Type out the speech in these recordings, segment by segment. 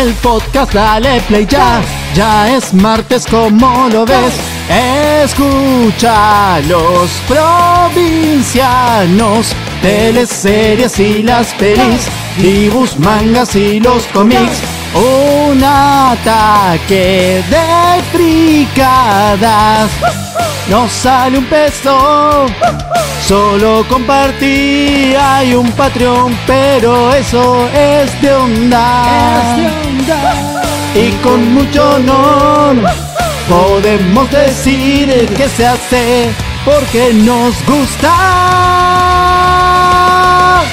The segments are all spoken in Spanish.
el podcast, dale play ya. Ya es martes, como lo ves. Escucha los provincianos, teleseries y las pelis, dibujos, mangas y los cómics. Un ataque de fricadas. No sale un peso, solo compartí. Hay un Patreon, pero eso es de onda. Y con mucho honor podemos decir que se hace porque nos gusta.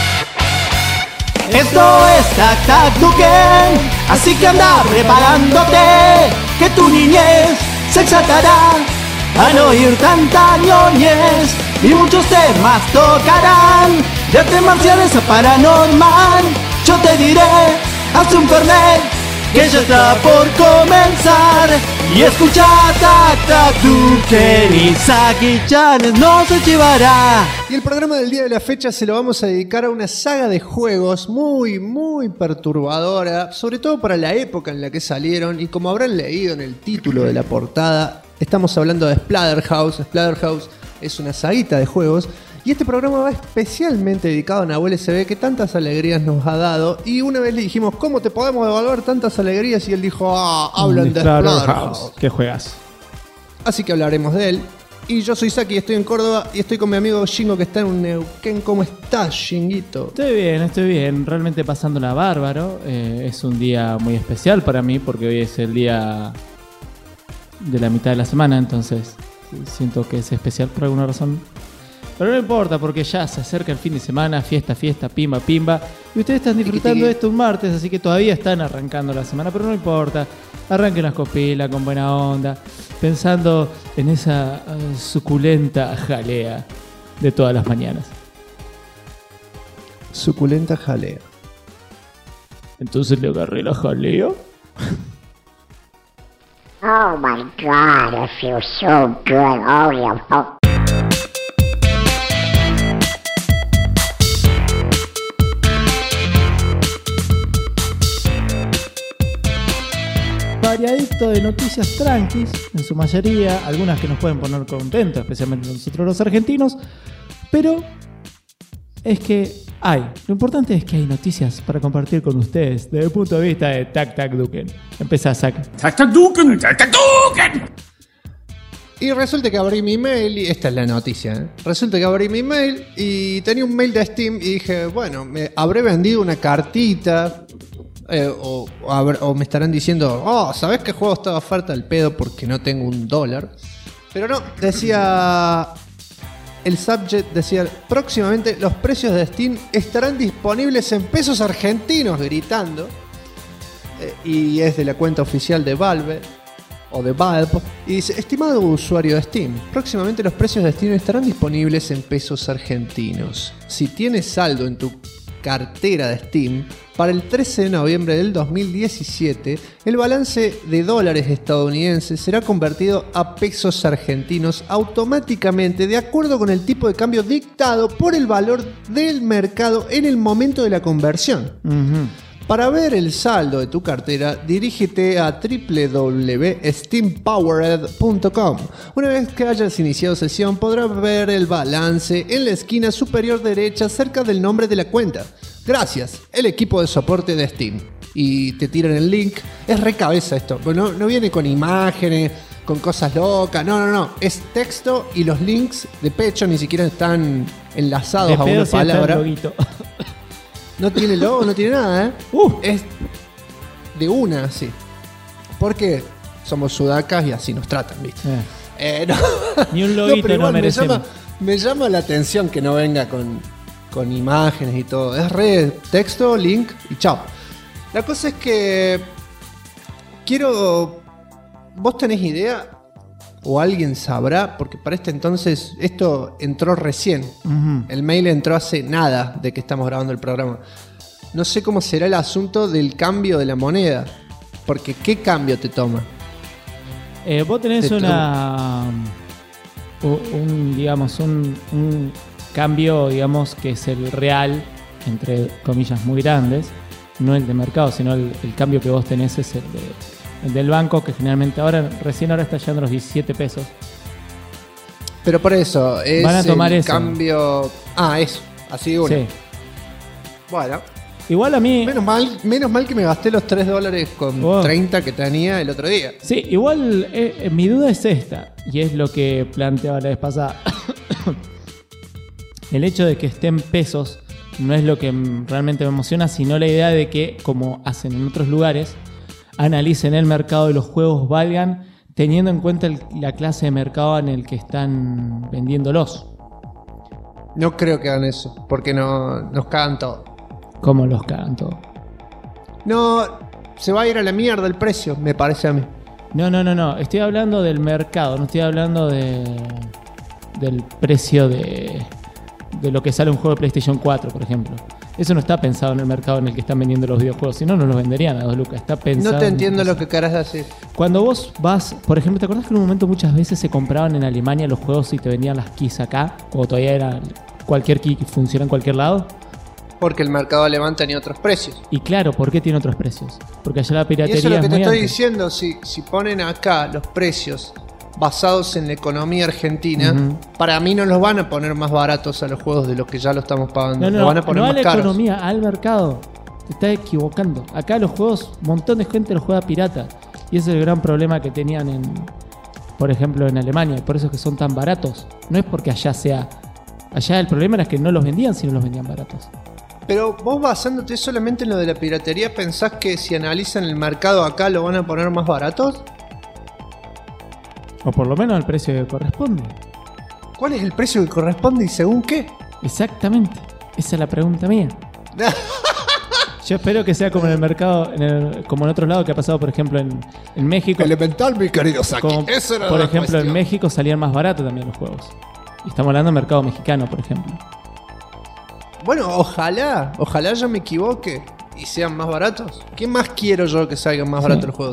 Esto es Tac Tac Duken, así que anda preparándote, que tu niñez se exaltará al oír tanta ñoñez, y muchos temas tocarán, de artes marciales a paranormal. Yo te diré, haz un fernet, que ya está por comenzar, y escucha Tac Tac Duken y Saki-chan no se llevará. Y el programa del día de la fecha se lo vamos a dedicar a una saga de juegos muy, muy perturbadora, sobre todo para la época en la que salieron, y como habrán leído en el título de la portada, estamos hablando de Splatterhouse. Splatterhouse es una saguita de juegos, y este programa va especialmente dedicado a Nahuel SB, que tantas alegrías nos ha dado. Y una vez le dijimos, ¿cómo te podemos devolver tantas alegrías? Y él dijo, hablan de Splatterhouse. ¿Qué juegas? Así que hablaremos de él. Y yo soy Saki, estoy en Córdoba y estoy con mi amigo Shingo, que está en Neuquén. ¿Cómo estás, Shinguito? Estoy bien. Realmente pasándola bárbaro. Es un día muy especial para mí porque hoy es el día de la mitad de la semana, entonces siento que es especial por alguna razón. Pero no importa, porque ya se acerca el fin de semana, fiesta, pimba, pimba. Y ustedes están disfrutando de esto un martes, así que todavía están arrancando la semana, pero no importa. Arranquen las copilas con buena onda, pensando en esa suculenta jalea de todas las mañanas. Suculenta jalea. Entonces le agarré la jalea. Oh my God, I feel so good. Oh yeah. Oh. Variadito de noticias tranquis, en su mayoría, algunas que nos pueden poner contentos, especialmente nosotros los argentinos, pero es que lo importante es que hay noticias para compartir con ustedes desde el punto de vista de Tac Tac Duken. Empezá, Saki. Tac Tac Duken, Tac Tac Duken. Y resulta que abrí mi mail, y esta es la noticia, Resulta que abrí mi mail y tenía un mail de Steam y dije, bueno, me habré vendido una cartita. O me estarán diciendo, ¿sabés qué juego está de oferta al pedo porque no tengo $1? Pero no, decía, el subject decía, próximamente los precios de Steam estarán disponibles en pesos argentinos, gritando. Y es de la cuenta oficial de Valve, o de Valve, y dice, estimado usuario de Steam, próximamente los precios de Steam estarán disponibles en pesos argentinos. Si tienes saldo en tu cartera de Steam, para el 13 de noviembre del 2017, el balance de dólares estadounidenses será convertido a pesos argentinos automáticamente de acuerdo con el tipo de cambio dictado por el valor del mercado en el momento de la conversión. Para ver el saldo de tu cartera, dirígete a www.steampowered.com. Una vez que hayas iniciado sesión, podrás ver el balance en la esquina superior derecha cerca del nombre de la cuenta. Gracias, el equipo de soporte de Steam. Y te tiran el link. Es recabeza esto. No viene con imágenes, con cosas locas. No. Es texto y los links de pecho ni siquiera están enlazados a una palabra. No tiene logo, no tiene nada, Es de una, sí. Porque somos sudacas y así nos tratan, ¿viste? No. Ni un loguito no merecemos. Me llama la atención que no venga con imágenes y todo. Es re texto, link y chao. La cosa es que ¿vos tenés idea? ¿O alguien sabrá? Porque para este entonces esto entró recién. El mail entró hace nada de que estamos grabando el programa. No sé cómo será el asunto del cambio de la moneda. Porque ¿qué cambio te toma? Vos tenés un cambio, digamos, que es el real, entre comillas muy grandes, no el de mercado, sino el cambio que vos tenés es el del banco, que generalmente recién ahora está llegando a los 17 pesos. Pero por eso, es Van a tomar el eso. cambio... eso, así de una. Sí. Bueno, Igual a mí... menos mal que me gasté los $3 con Oh. 30 que tenía el otro día. Sí, igual mi duda es esta, y es lo que planteaba la vez pasada. El hecho de que estén pesos no es lo que realmente me emociona, sino la idea de que, como hacen en otros lugares, analicen el mercado y los juegos valgan teniendo en cuenta la clase de mercado en el que están vendiéndolos. No creo que hagan eso, porque nos cagan todo. ¿Cómo los cagan todo? No, se va a ir a la mierda el precio, me parece a mí. No. Estoy hablando del mercado, no estoy hablando del precio de lo que sale un juego de PlayStation 4, por ejemplo. Eso no está pensado en el mercado en el que están vendiendo los videojuegos, si no, no los venderían a 2 lucas. Está pensado. No te entiendo lo que querés decir. Cuando vos vas, por ejemplo, ¿te acordás que en un momento muchas veces se compraban en Alemania los juegos y te vendían las keys acá? O todavía era cualquier key que funciona en cualquier lado. Porque el mercado alemán tenía otros precios. Y claro, ¿por qué tiene otros precios? Porque allá la Y piratería eso es lo que te muy estoy alta. diciendo. Si ponen acá los precios basados en la economía argentina, Ujú. para mí no los van a poner más baratos a los juegos de los que ya lo estamos pagando. No, Los van a poner no a más la caros. economía, al mercado. Te estás equivocando. Acá los juegos, un montón de gente los juega pirata. Y ese es el gran problema que tenían por ejemplo, en Alemania. Y por eso es que son tan baratos. No es porque allá sea... Allá el problema era que no los vendían, sino los vendían baratos. Pero vos basándote solamente en lo de la piratería, ¿pensás que si analizan el mercado acá lo van a poner más baratos? O por lo menos el precio que corresponde. ¿Cuál es el precio que corresponde y según qué? Exactamente. Esa es la pregunta mía. Yo espero que sea como en el mercado, como en otros lados que ha pasado, por ejemplo, en México. Elemental, mi querido Saki. Como, Esa era por la ejemplo, cuestión. en México salían más baratos también los juegos. Y estamos hablando del mercado mexicano, por ejemplo. Bueno, ojalá yo me equivoque y sean más baratos. ¿Qué más quiero yo que salgan más baratos los juegos?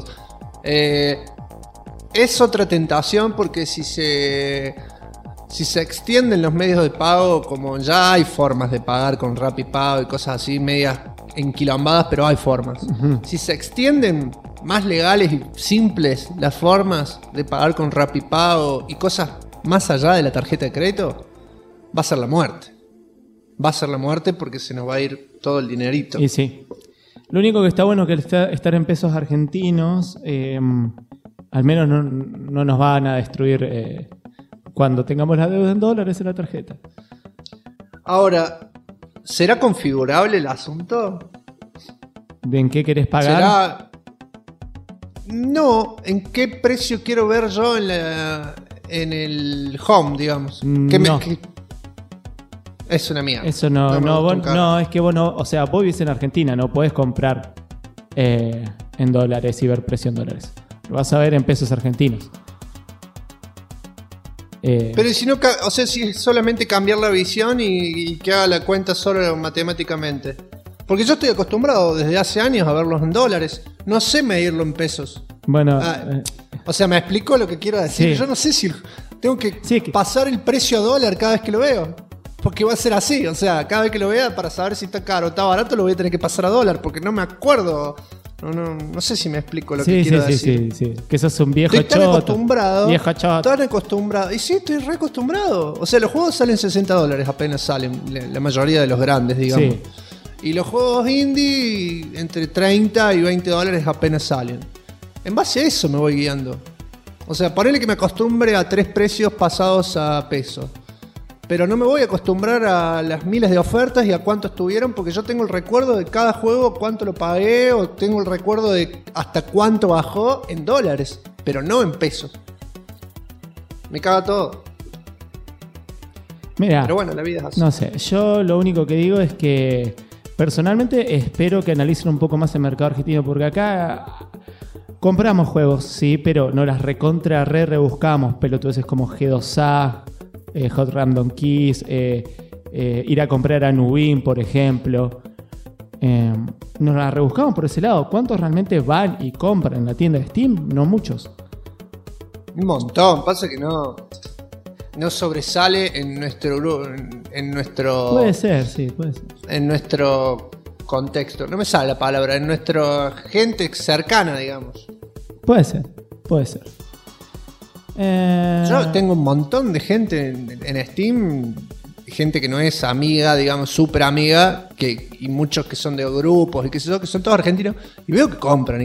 Es otra tentación porque si se extienden los medios de pago, como ya hay formas de pagar con RappiPago y cosas así, medias enquilombadas, pero hay formas. Si se extienden más legales y simples las formas de pagar con RappiPago y cosas más allá de la tarjeta de crédito, va a ser la muerte. Va a ser la muerte porque se nos va a ir todo el dinerito. Y sí. Lo único que está bueno es que estar en pesos argentinos, al menos no nos van a destruir cuando tengamos la deuda en dólares en la tarjeta. Ahora, ¿será configurable el asunto? ¿De en qué querés pagar? ¿Será? No, ¿en qué precio quiero ver yo en el home, digamos? No. Es una mierda. Eso no, me no, gusta un vos, carajo. no, es que vos no, o sea, vos vivís en Argentina, no podés comprar en dólares y ver precio en dólares. Lo vas a ver en pesos argentinos. Pero si no, o sea, si es solamente cambiar la visión y que haga la cuenta solo matemáticamente. Porque yo estoy acostumbrado desde hace años a verlos en dólares. No sé medirlo en pesos. Bueno, O sea, me explico lo que quiero decir. Sí. Yo no sé si tengo que Sí, pasar el precio a dólar cada vez que lo veo. Porque va a ser así. O sea, cada vez que lo vea, para saber si está caro o está barato, lo voy a tener que pasar a dólar. Porque no me acuerdo. No sé si me explico lo que quiero decir. sí. Que sos un viejo Estoy tan choto. acostumbrado. Viejo choto. Tan acostumbrado. Y sí, estoy re acostumbrado. O sea, los juegos salen $60 apenas salen. La mayoría de los grandes, digamos. Sí. Y los juegos indie entre 30 y $20 apenas salen. En base a eso me voy guiando. O sea, ponele que me acostumbre a 3 precios pasados a peso. Pero no me voy a acostumbrar a las miles de ofertas y a cuánto estuvieron, porque yo tengo el recuerdo de cada juego, cuánto lo pagué, o tengo el recuerdo de hasta cuánto bajó en dólares, pero no en pesos. Me caga todo. Mira, Pero bueno, la vida es así. no sé, yo lo único que digo es que personalmente espero que analicen un poco más el mercado argentino, porque acá compramos juegos, sí, pero no las rebuscamos pelotudeces como G2A, Hot Random Keys, ir a comprar a Nubin, por ejemplo. Nos las rebuscamos por ese lado. ¿Cuántos realmente van y compran en la tienda de Steam? No muchos. Un montón, pasa que no sobresale en nuestro Puede ser, sí, puede ser. en nuestro contexto. No me sale la palabra. En nuestra gente cercana, digamos. Puede ser. Yo tengo un montón de gente en Steam, gente que no es amiga, digamos, súper amiga, y muchos que son de grupos y qué sé yo, que son todos argentinos, y veo que compran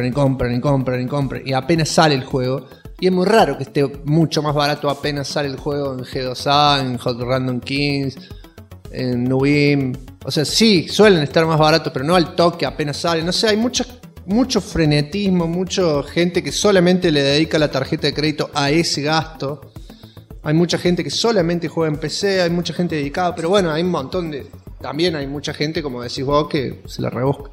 y apenas sale el juego. Y es muy raro que esté mucho más barato apenas sale el juego en G2A, en Hot Random Kings, en Nubim. O sea, sí, suelen estar más baratos, pero no al toque apenas sale. No sé, hay mucho frenetismo, mucha gente que solamente le dedica la tarjeta de crédito a ese gasto. Hay mucha gente que solamente juega en PC, hay mucha gente dedicada, pero bueno, hay un montón de... También hay mucha gente, como decís vos, que se la rebusca.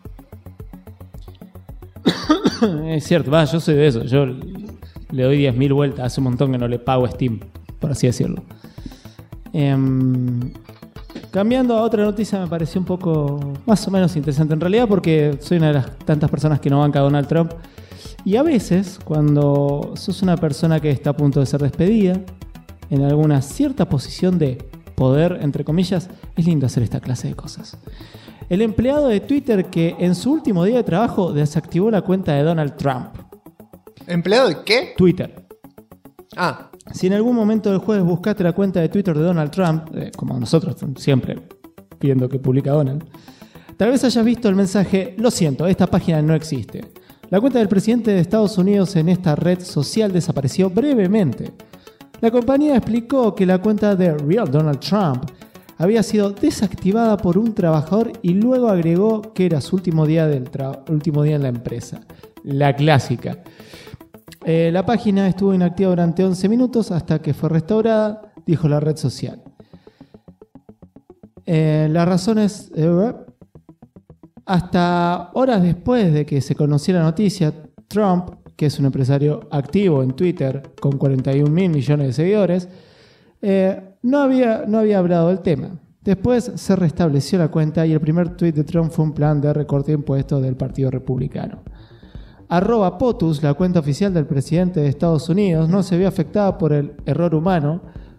Es cierto, yo soy de eso. Yo le doy 10.000 vueltas. Hace un montón que no le pago a Steam, por así decirlo. Cambiando a otra noticia, me pareció un poco más o menos interesante en realidad, porque soy una de las tantas personas que no banca a Donald Trump. Y a veces, cuando sos una persona que está a punto de ser despedida, en alguna cierta posición de poder, entre comillas, es lindo hacer esta clase de cosas. El empleado de Twitter que en su último día de trabajo desactivó la cuenta de Donald Trump. ¿Empleado de qué? Twitter. Ah. Si en algún momento del jueves buscaste la cuenta de Twitter de Donald Trump, como nosotros siempre pidiendo que publica Donald, tal vez hayas visto el mensaje: lo siento, esta página no existe. La cuenta del presidente de Estados Unidos en esta red social desapareció brevemente. La compañía explicó que la cuenta de Real Donald Trump había sido desactivada por un trabajador y luego agregó que era su último día en la empresa. La clásica. La página estuvo inactiva durante 11 minutos hasta que fue restaurada, dijo la red social. La razón es... hasta horas después de que se conociera la noticia, Trump, que es un empresario activo en Twitter con 41.000 millones de seguidores, no había hablado del tema. Después se restableció la cuenta y el primer tweet de Trump fue un plan de recorte de impuestos del Partido Republicano. @POTUS, la cuenta oficial del presidente de Estados Unidos, no se vio afectada por el error humano,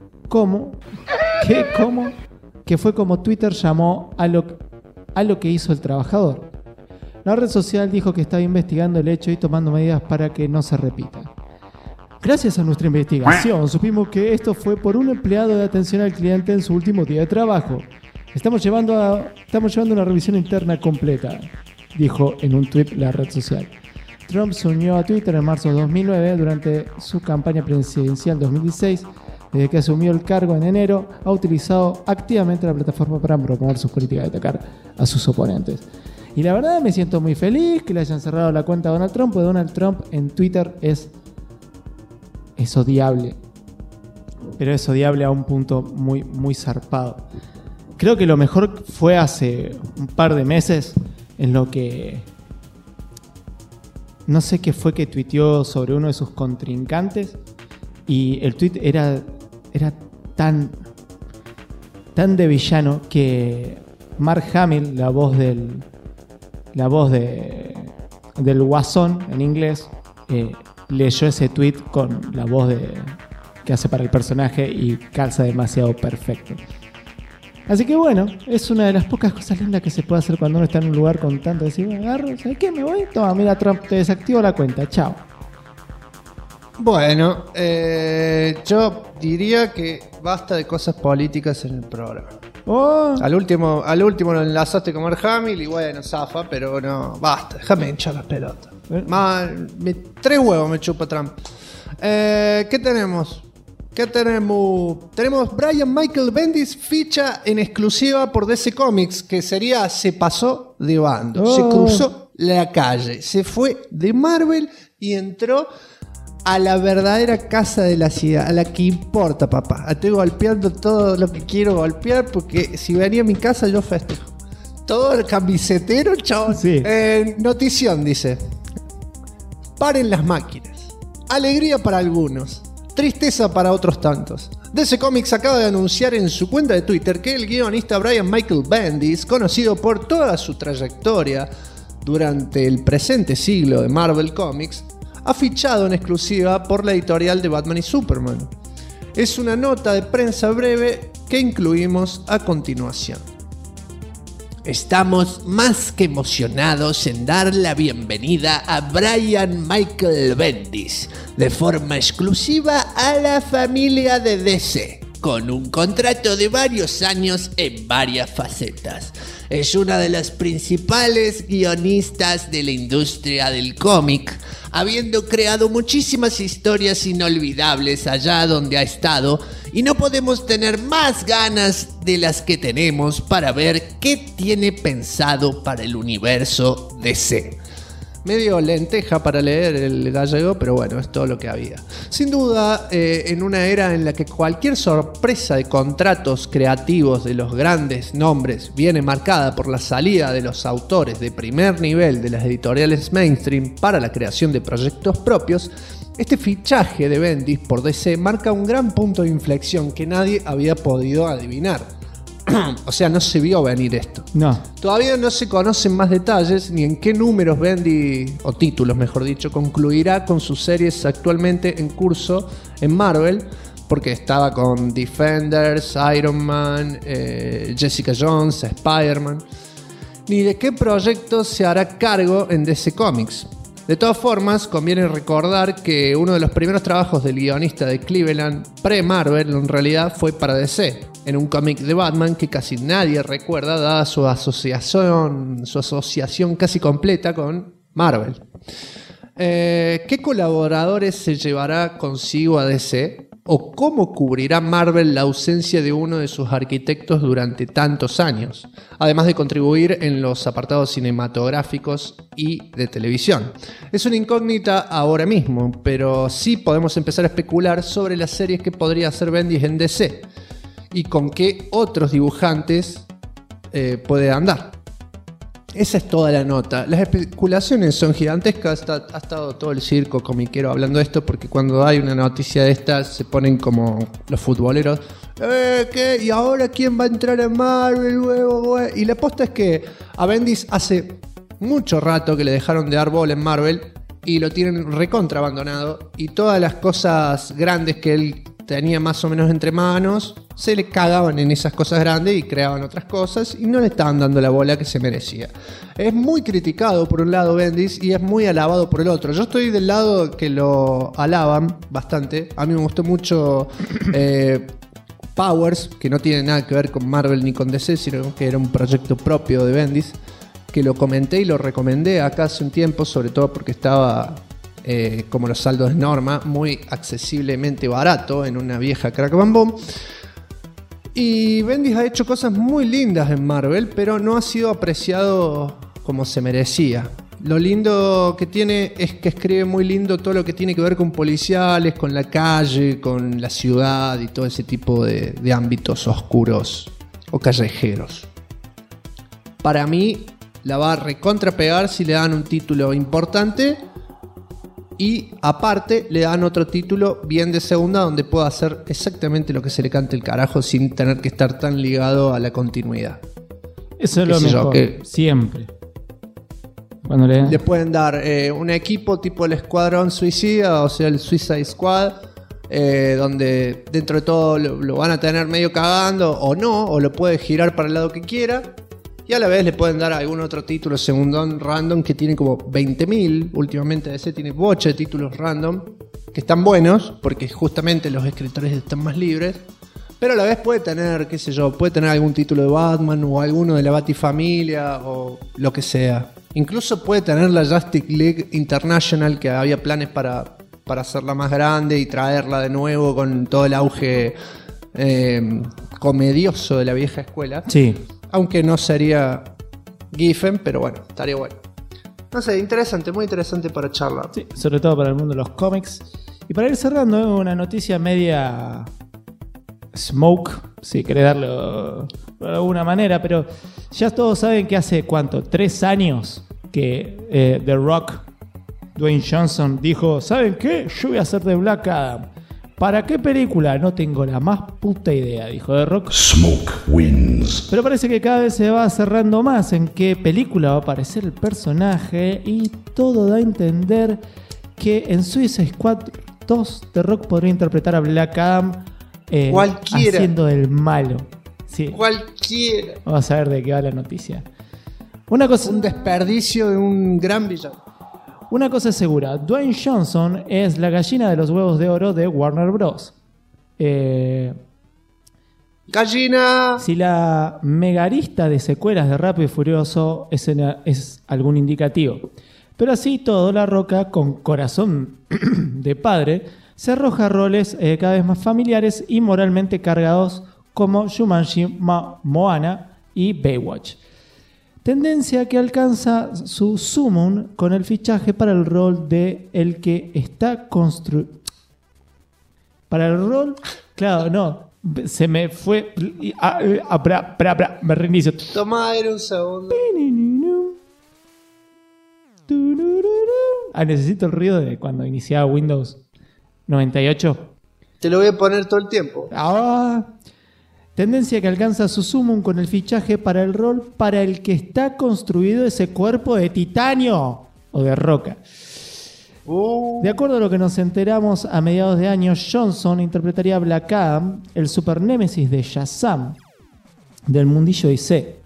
que fue como Twitter llamó a lo que hizo el trabajador. La red social dijo que estaba investigando el hecho y tomando medidas para que no se repita. Gracias a nuestra investigación, supimos que esto fue por un empleado de atención al cliente en su último día de trabajo. Estamos llevando una revisión interna completa, dijo en un tuit la red social. Trump se unió a Twitter en marzo de 2009 durante su campaña presidencial 2016. Desde que asumió el cargo en enero, ha utilizado activamente la plataforma para promover sus políticas de atacar a sus oponentes. Y la verdad me siento muy feliz que le hayan cerrado la cuenta a Donald Trump, porque Donald Trump en Twitter es odiable. Pero es odiable a un punto muy, muy zarpado. Creo que lo mejor fue hace un par de meses en lo que... No sé qué fue que tuiteó sobre uno de sus contrincantes y el tuit era tan de villano que Mark Hamill, la voz del Guasón en inglés, leyó ese tweet con la voz que hace para el personaje y calza demasiado perfecto. Así que bueno, es una de las pocas cosas lindas que se puede hacer cuando uno está en un lugar con tanto decir, agarro, ¿sabes qué? Me voy, toma, mira, Trump, te desactivo la cuenta, chao. Bueno, yo diría que basta de cosas políticas en el programa. Oh. Al último lo enlazaste con Mark Hamill y bueno, zafa, pero no, basta, déjame hinchar las pelotas. 3 huevos me chupa Trump. ¿Qué tenemos? Tenemos Brian Michael Bendis ficha en exclusiva por DC Comics, que sería se pasó de bando, se cruzó la calle, se fue de Marvel y entró a la verdadera casa de la ciudad, a la que importa, papá. Estoy golpeando todo lo que quiero golpear porque si venía a mi casa yo festejo. Todo el camisetero, chabón. Sí. Notición dice: paren las máquinas. Alegría para algunos. Tristeza para otros tantos. DC Comics acaba de anunciar en su cuenta de Twitter que el guionista Brian Michael Bendis, conocido por toda su trayectoria durante el presente siglo de Marvel Comics, ha fichado en exclusiva por la editorial de Batman y Superman. Es una nota de prensa breve que incluimos a continuación. Estamos más que emocionados en dar la bienvenida a Brian Michael Bendis de forma exclusiva a la familia de DC, con un contrato de varios años en varias facetas. Es una de las principales guionistas de la industria del cómic, habiendo creado muchísimas historias inolvidables allá donde ha estado, y no podemos tener más ganas de las que tenemos para ver qué tiene pensado para el universo DC. Medio lenteja para leer el gallego, pero bueno, es todo lo que había. Sin duda, en una era en la que cualquier sorpresa de contratos creativos de los grandes nombres viene marcada por la salida de los autores de primer nivel de las editoriales mainstream para la creación de proyectos propios, este fichaje de Bendis por DC marca un gran punto de inflexión que nadie había podido adivinar. O sea, no se vio venir esto. No. Todavía no se conocen más detalles ni en qué números Bendis, o títulos mejor dicho, concluirá con sus series actualmente en curso en Marvel, porque estaba con Defenders, Iron Man, Jessica Jones, Spider-Man, ni de qué proyecto se hará cargo en DC Comics. De todas formas, conviene recordar que uno de los primeros trabajos del guionista de Cleveland pre-Marvel en realidad fue para DC, en un cómic de Batman que casi nadie recuerda dada su asociación casi completa con Marvel. ¿Qué colaboradores se llevará consigo a DC? ¿O cómo cubrirá Marvel la ausencia de uno de sus arquitectos durante tantos años? Además de contribuir en los apartados cinematográficos y de televisión. Es una incógnita ahora mismo, pero sí podemos empezar a especular sobre las series que podría hacer Bendis en DC y con qué otros dibujantes puede andar. Esa es toda la nota. Las especulaciones son gigantescas. Ha estado todo el circo comiquero hablando de esto, porque cuando hay una noticia de estas se ponen como los futboleros. ¿Qué? ¿Y ahora quién va a entrar en Marvel? Y la aposta es que a Bendis hace mucho rato que le dejaron de dar bola en Marvel y lo tienen recontra abandonado. Y todas las cosas grandes que él tenía más o menos entre manos, se le cagaban en esas cosas grandes y creaban otras cosas y no le estaban dando la bola que se merecía. Es muy criticado por un lado Bendis y es muy alabado por el otro. Yo estoy del lado que lo alaban bastante. A mí me gustó mucho Powers, que no tiene nada que ver con Marvel ni con DC, sino que era un proyecto propio de Bendis, que lo comenté y lo recomendé acá hace un tiempo, sobre todo porque estaba... como los saldos de Norma, muy accesiblemente barato en una vieja Crack Bam Boom. Y Bendis ha hecho cosas muy lindas en Marvel, pero no ha sido apreciado como se merecía. Lo lindo que tiene es que escribe muy lindo todo lo que tiene que ver con policiales, con la calle, con la ciudad y todo ese tipo de ámbitos oscuros o callejeros. Para mí la va a recontrapegar si le dan un título importante. Y aparte le dan otro título bien de segunda donde pueda hacer exactamente lo que se le cante el carajo sin tener que estar tan ligado a la continuidad. Eso es lo mejor, siempre. Cuando le pueden dar un equipo tipo el Escuadrón Suicida, o sea el Suicide Squad, donde dentro de todo lo van a tener medio cagando o no, o lo puede girar para el lado que quiera. Y a la vez le pueden dar algún otro título segundón random que tiene como 20.000. Últimamente DC tiene bocha de títulos random que están buenos porque justamente los escritores están más libres. Pero a la vez puede tener, qué sé yo, puede tener algún título de Batman o alguno de la Batifamilia o lo que sea. Incluso puede tener la Justice League International, que había planes para hacerla más grande y traerla de nuevo con todo el auge comedioso de la vieja escuela. Sí. Aunque no sería Giffen, pero bueno, estaría bueno. No sé, interesante, muy interesante para charlar. Sí, sobre todo para el mundo de los cómics. Y para ir cerrando, una noticia media smoke, si querés darlo de alguna manera, pero ya todos saben que hace, ¿cuánto? 3 años que The Rock, Dwayne Johnson, dijo, ¿saben qué? Yo voy a hacer de Black Adam. ¿Para qué película? No tengo la más puta idea, dijo The Rock. Smoke wins. Pero parece que cada vez se va cerrando más en qué película va a aparecer el personaje y todo da a entender que en Suicide Squad 2 The Rock podría interpretar a Black Adam cualquiera haciendo el malo. Sí. Cualquiera. Vamos a ver de qué va la noticia. Una cosa, Un desperdicio de un gran villano. una cosa es segura, Dwayne Johnson es la gallina de los huevos de oro de Warner Bros. Gallina. Si la megarista de secuelas de Rápido y Furioso es algún indicativo. Pero así todo, La Roca, con corazón de padre, se arroja a roles cada vez más familiares y moralmente cargados como Jumanji, Moana y Baywatch. Tendencia que alcanza su sumum con el fichaje para el rol de el que está construido. Para el rol, claro, no, se me fue. Me reinicio. Toma aire un segundo. Necesito el ruido de cuando iniciaba Windows 98. Te lo voy a poner todo el tiempo. Tendencia que alcanza su sumum con el fichaje para el rol para el que está construido ese cuerpo de titanio o de roca. De acuerdo a lo que nos enteramos a mediados de año, Johnson interpretaría a Black Adam, el super némesis de Shazam, del mundillo DC.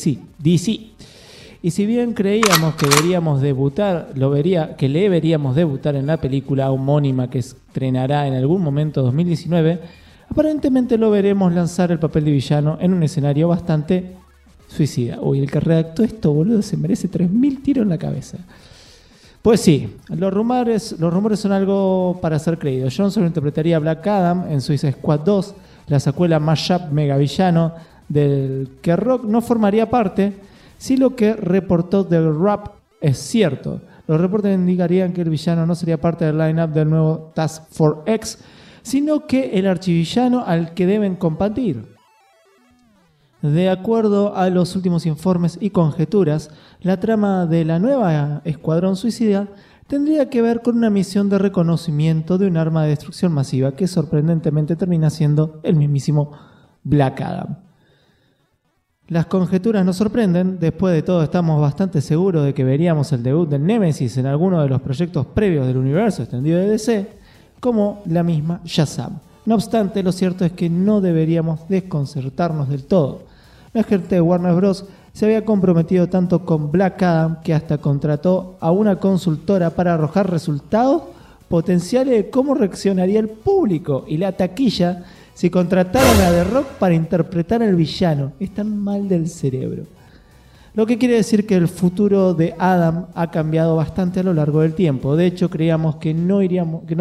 Y si bien creíamos que veríamos debutar, que le veríamos debutar en la película homónima que estrenará en algún momento 2019, aparentemente lo veremos lanzar el papel de villano en un escenario bastante suicida. Uy, el que redactó esto, boludo, se merece 3.000 tiros en la cabeza. Pues sí, los rumores son algo para ser creído. Johnson interpretaría a Black Adam en Suicide Squad 2, la secuela mashup megavillano del que Rock no formaría parte. Si lo que reportó del Rap es cierto, los reportes indicarían que el villano no sería parte del line-up del nuevo Task Force X, sino que el archivillano al que deben combatir. De acuerdo a los últimos informes y conjeturas, la trama de la nueva Escuadrón Suicida tendría que ver con una misión de reconocimiento de un arma de destrucción masiva que sorprendentemente termina siendo el mismísimo Black Adam. Las conjeturas nos sorprenden, después de todo estamos bastante seguros de que veríamos el debut del Némesis en alguno de los proyectos previos del universo extendido de DC, como la misma Shazam. No obstante, lo cierto es que no deberíamos desconcertarnos del todo. La gente de Warner Bros. Se había comprometido tanto con Black Adam que hasta contrató a una consultora para arrojar resultados potenciales de cómo reaccionaría el público y la taquilla si contrataron a The Rock para interpretar al villano. Están mal del cerebro. Lo que quiere decir que el futuro de Adam ha cambiado bastante a lo largo del tiempo. De hecho, creíamos que no lo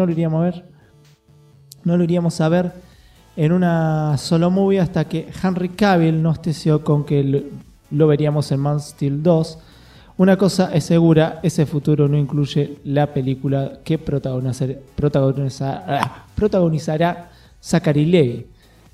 iríamos a ver en una solo movie hasta que Henry Cavill nos teció con que lo veríamos en Man of Steel 2. Una cosa es segura, ese futuro no incluye la película que protagonizará Zachary Levi.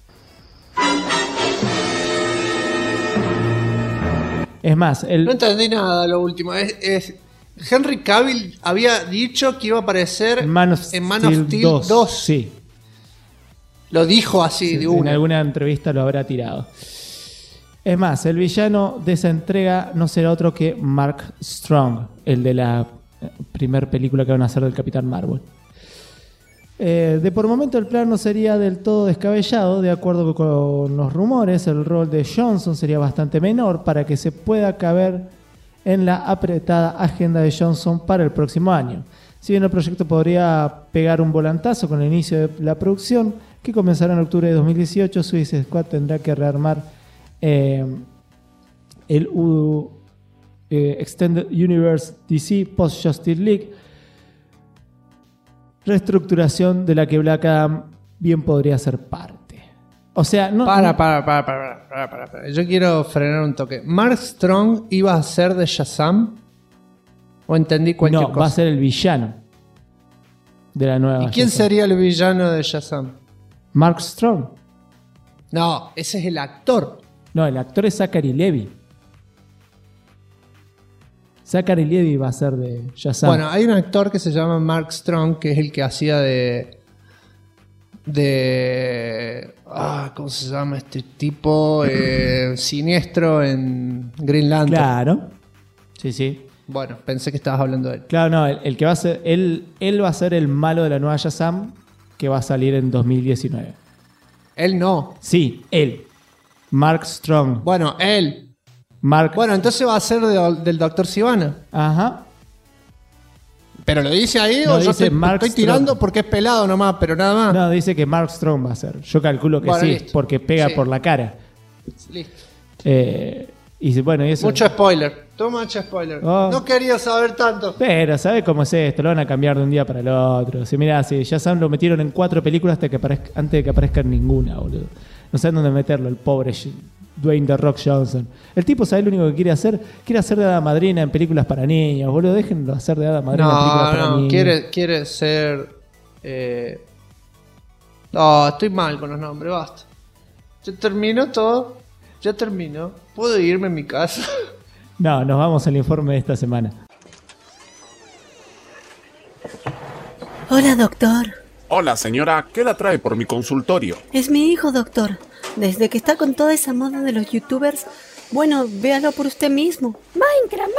Es más, no entendí nada lo último. Henry Cavill había dicho que iba a aparecer en Man of Steel 2. Sí. Lo dijo así, de una. En alguna entrevista lo habrá tirado. Es más, el villano de esa entrega no será otro que Mark Strong, el de la primera película que van a hacer del Capitán Marvel. De por momento el plan no sería del todo descabellado. De acuerdo con los rumores, el rol de Johnson sería bastante menor para que se pueda caber en la apretada agenda de Johnson para el próximo año. Si bien el proyecto podría pegar un volantazo con el inicio de la producción, que comenzará en octubre de 2018, Suicide Squad tendrá que rearmar el Extended Universe DC Post-Justice League, reestructuración de la que Black Adam bien podría ser parte. O sea, no... Para. Yo quiero frenar un toque. ¿Mark Strong iba a ser de Shazam? ¿O entendí cualquier cosa? No, va a ser el villano de la nueva ¿Y quién Shazam. sería el villano de Shazam? Mark Strong. No, ese es el actor. No, el actor es Zachary Levi. Zachary Levi va a ser de Shazam. Bueno, hay un actor que se llama Mark Strong, que es el que hacía ¿cómo se llama este tipo? Siniestro en Green Lantern. Claro. Sí. Bueno, pensé que estabas hablando de él. Claro, no, el que va a ser, él va a ser el malo de la nueva Shazam que va a salir en 2019. Él no. Sí, él. Mark Strong. Bueno, él. Mark. Bueno, entonces va a ser del Dr. Sivana. Ajá. ¿Pero lo dice ahí No, o yo dice estoy Mark tirando Strong. porque es pelado nomás, pero nada más? No, dice que Mark Strong va a ser. Yo calculo que Bueno, sí, listo. porque pega Sí. por la cara. Listo. Y bueno, y eso. Mucho spoiler. Toma mucho spoiler. Oh. No quería saber tanto. Pero, ¿sabes cómo es esto? Lo van a cambiar de un día para el otro. Si mirá, si ya saben, lo metieron en 4 películas antes de que aparezca en ninguna, boludo. No saben dónde meterlo, el pobre Dwayne The Rock Johnson. El tipo, ¿sabe lo único que quiere hacer? Quiere hacer de hada madrina en películas para niños, boludo. Déjenlo hacer de hada madrina en películas para niños. Quiere ser... No, estoy mal con los nombres, basta. Ya terminó todo. Ya terminó. ¿Puedo irme a mi casa? No, nos vamos al informe de esta semana. Hola, doctor. Hola, señora, ¿qué la trae por mi consultorio? Es mi hijo, doctor. Desde que está con toda esa moda de los youtubers, bueno, véalo por usted mismo. Minecraft.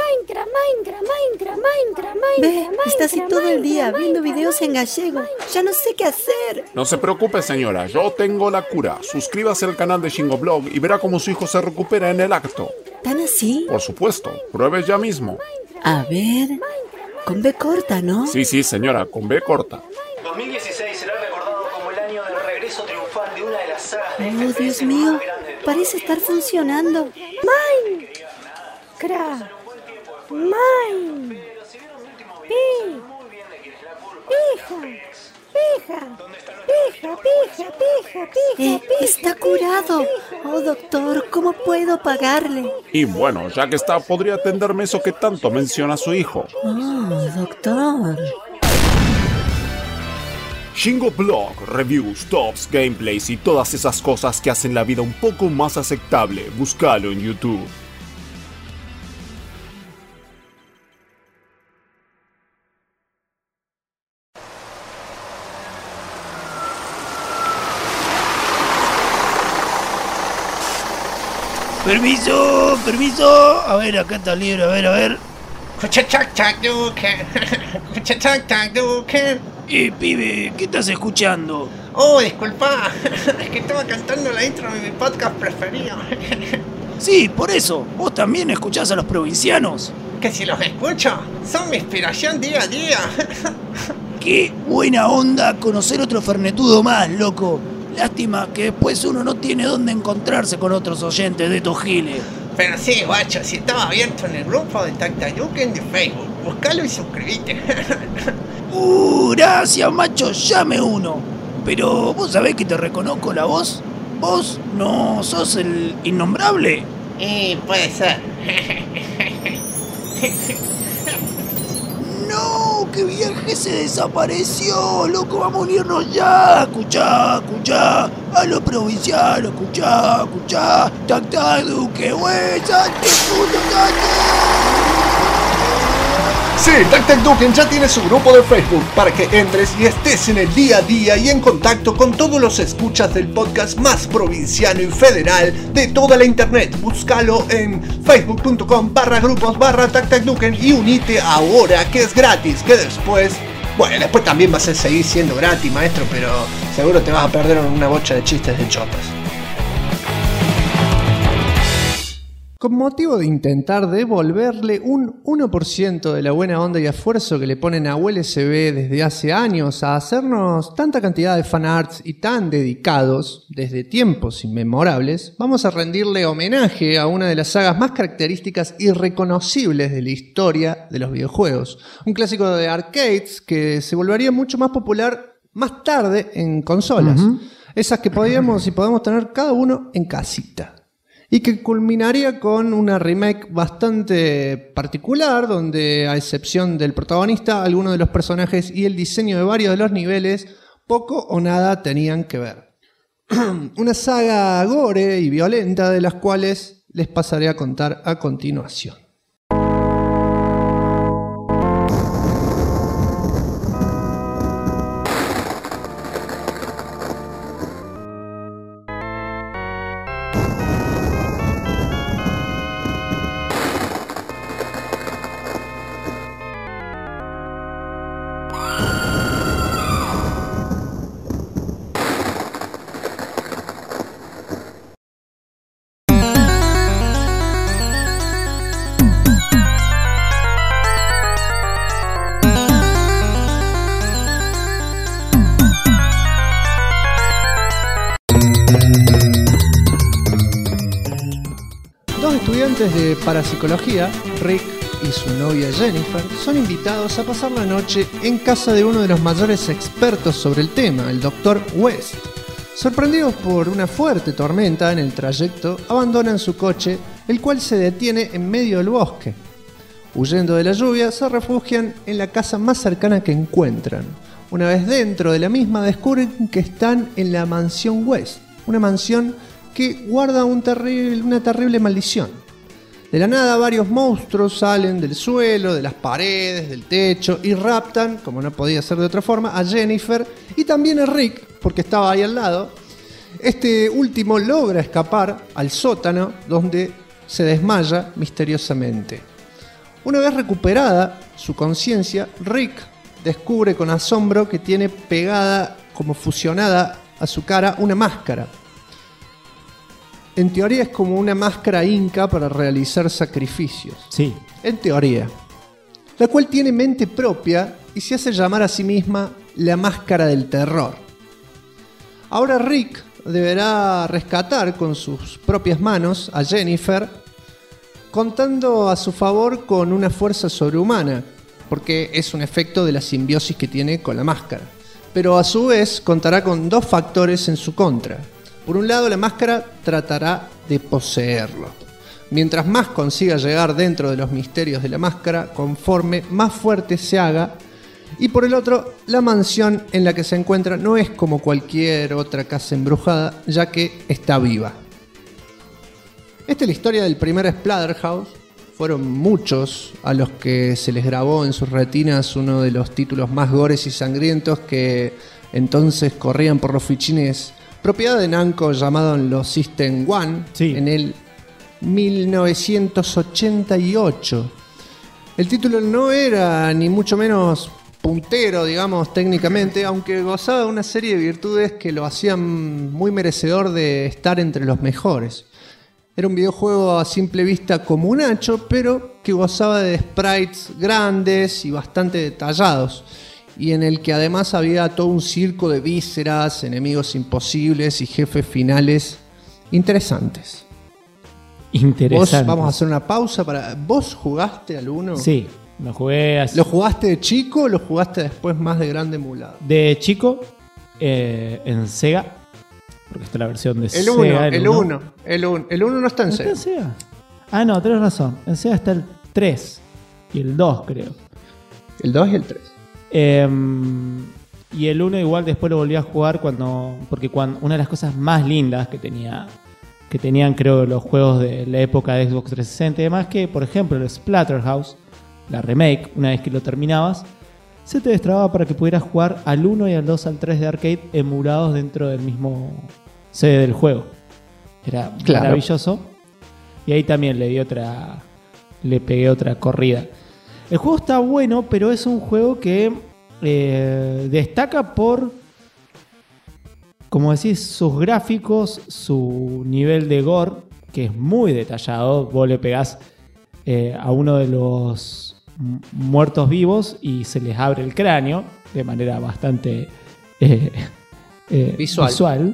Ve, está así todo el día viendo videos en gallego. Ya no sé qué hacer. No se preocupe, señora, yo tengo la cura. Suscríbase al canal de Shingoblog y verá cómo su hijo se recupera en el acto. ¿Tan así? Por supuesto, pruebe ya mismo. A ver, con B corta, ¿no? Sí, señora, con B corta. 2016 será recordado como el año del regreso triunfal de una de las sagas de Oh, FPS Dios más mío, grandes de todos parece los estar tiempos. funcionando. Minecraft. Está curado. Oh, doctor, ¿cómo puedo pagarle? Y bueno, ya que está, podría atenderme eso que tanto menciona su hijo. Oh, doctor. Shingoblog, reviews, tops, gameplays y todas esas cosas que hacen la vida un poco más aceptable. Búscalo en YouTube. Permiso. A ver, acá está el libro, a ver. Pibe, ¿qué estás escuchando? Oh, disculpa. Es que estaba cantando la intro de mi podcast preferido. Sí, por eso. ¿Vos también escuchás a los provincianos? Que si los escucho, son mi inspiración día a día. Qué buena onda conocer otro fernetudo más, loco. Lástima que después uno no tiene dónde encontrarse con otros oyentes de estos giles. Pero sí, guacho, si estaba abierto en el grupo de Tactayuken de Facebook. Búscalo y suscríbete. Gracias, macho, llame uno. Pero vos sabés que te reconozco la voz. ¿Vos no sos el innombrable? Puede ser. No, que viaje se desapareció, loco, vamos a unirnos ya. Escuchá, a los provincianos, escuchá. Tac, Duque, güey, salte, puto, Sí, Tactacduken ya tiene su grupo de Facebook para que entres y estés en el día a día y en contacto con todos los escuchas del podcast más provinciano y federal de toda la internet. Búscalo en facebook.com/grupos/Tactacduken y unite ahora, que es gratis, que después también va a seguir siendo gratis, maestro, pero seguro te vas a perder una bocha de chistes de chotas. Con motivo de intentar devolverle un 1% de la buena onda y esfuerzo que le ponen a ULSB desde hace años a hacernos tanta cantidad de fanarts y tan dedicados desde tiempos inmemorables, vamos a rendirle homenaje a una de las sagas más características y reconocibles de la historia de los videojuegos. Un clásico de arcades que se volvería mucho más popular más tarde en consolas. Esas que podemos tener cada uno en casita. Y que culminaría con una remake bastante particular, donde a excepción del protagonista, algunos de los personajes y el diseño de varios de los niveles poco o nada tenían que ver. Una saga gore y violenta de las cuales les pasaré a contar a continuación. estudiantes de parapsicología, Rick y su novia Jennifer, son invitados a pasar la noche en casa de uno de los mayores expertos sobre el tema, el Dr. West. Sorprendidos por una fuerte tormenta en el trayecto, abandonan su coche, el cual se detiene en medio del bosque. Huyendo de la lluvia, se refugian en la casa más cercana que encuentran. Una vez dentro de la misma, descubren que están en la mansión West, una mansión que guarda una terrible maldición. De la nada, varios monstruos salen del suelo, de las paredes, del techo y raptan, como no podía ser de otra forma, a Jennifer y también a Rick, porque estaba ahí al lado. Este último logra escapar al sótano, donde se desmaya misteriosamente. Una vez recuperada su conciencia, Rick descubre con asombro que tiene pegada, como fusionada a su cara, una máscara. En teoría es como una máscara inca para realizar sacrificios. Sí. En teoría. La cual tiene mente propia y se hace llamar a sí misma la Máscara del Terror. Ahora Rick deberá rescatar con sus propias manos a Jennifer, contando a su favor con una fuerza sobrehumana, porque es un efecto de la simbiosis que tiene con la máscara. Pero a su vez contará con dos factores en su contra. Por un lado, la máscara tratará de poseerlo. Mientras más consiga llegar dentro de los misterios de la máscara, conforme más fuerte se haga. Y por el otro, la mansión en la que se encuentra no es como cualquier otra casa embrujada, ya que está viva. Esta es la historia del primer Splatterhouse. Fueron muchos a los que se les grabó en sus retinas uno de los títulos más gores y sangrientos que entonces corrían por los fichines, propiedad de Namco, llamado en los System One, Sí. en el 1988. El título no era ni mucho menos puntero, digamos, técnicamente, aunque gozaba de una serie de virtudes que lo hacían muy merecedor de estar entre los mejores. Era un videojuego a simple vista comunacho, pero que gozaba de sprites grandes y bastante detallados, y en el que además había todo un circo de vísceras, enemigos imposibles y jefes finales interesantes. Interesante. Vamos a hacer una pausa para... ¿Vos jugaste al 1? Sí, lo jugué así. ¿Lo jugaste de chico o lo jugaste después más de grande emulado? De chico, en Sega, porque está la versión de El Sega. 1 no está en ¿No está Sega. en Sega? Ah, no, tenés razón. En Sega está el 3 y el 2, creo. El 2 y el 3. Y el 1 igual después lo volví a jugar porque una de las cosas más lindas que tenían creo los juegos de la época de Xbox 360 y demás, que por ejemplo el Splatterhouse, la remake, una vez que lo terminabas, se te destrababa para que pudieras jugar al 1 y al 2 al 3 de arcade emulados dentro del mismo sede del juego. Era maravilloso. Y ahí también le pegué otra corrida. El juego está bueno, pero es un juego que destaca por, como decís, sus gráficos, su nivel de gore, que es muy detallado. Vos le pegás a uno de los muertos vivos y se les abre el cráneo de manera bastante visual.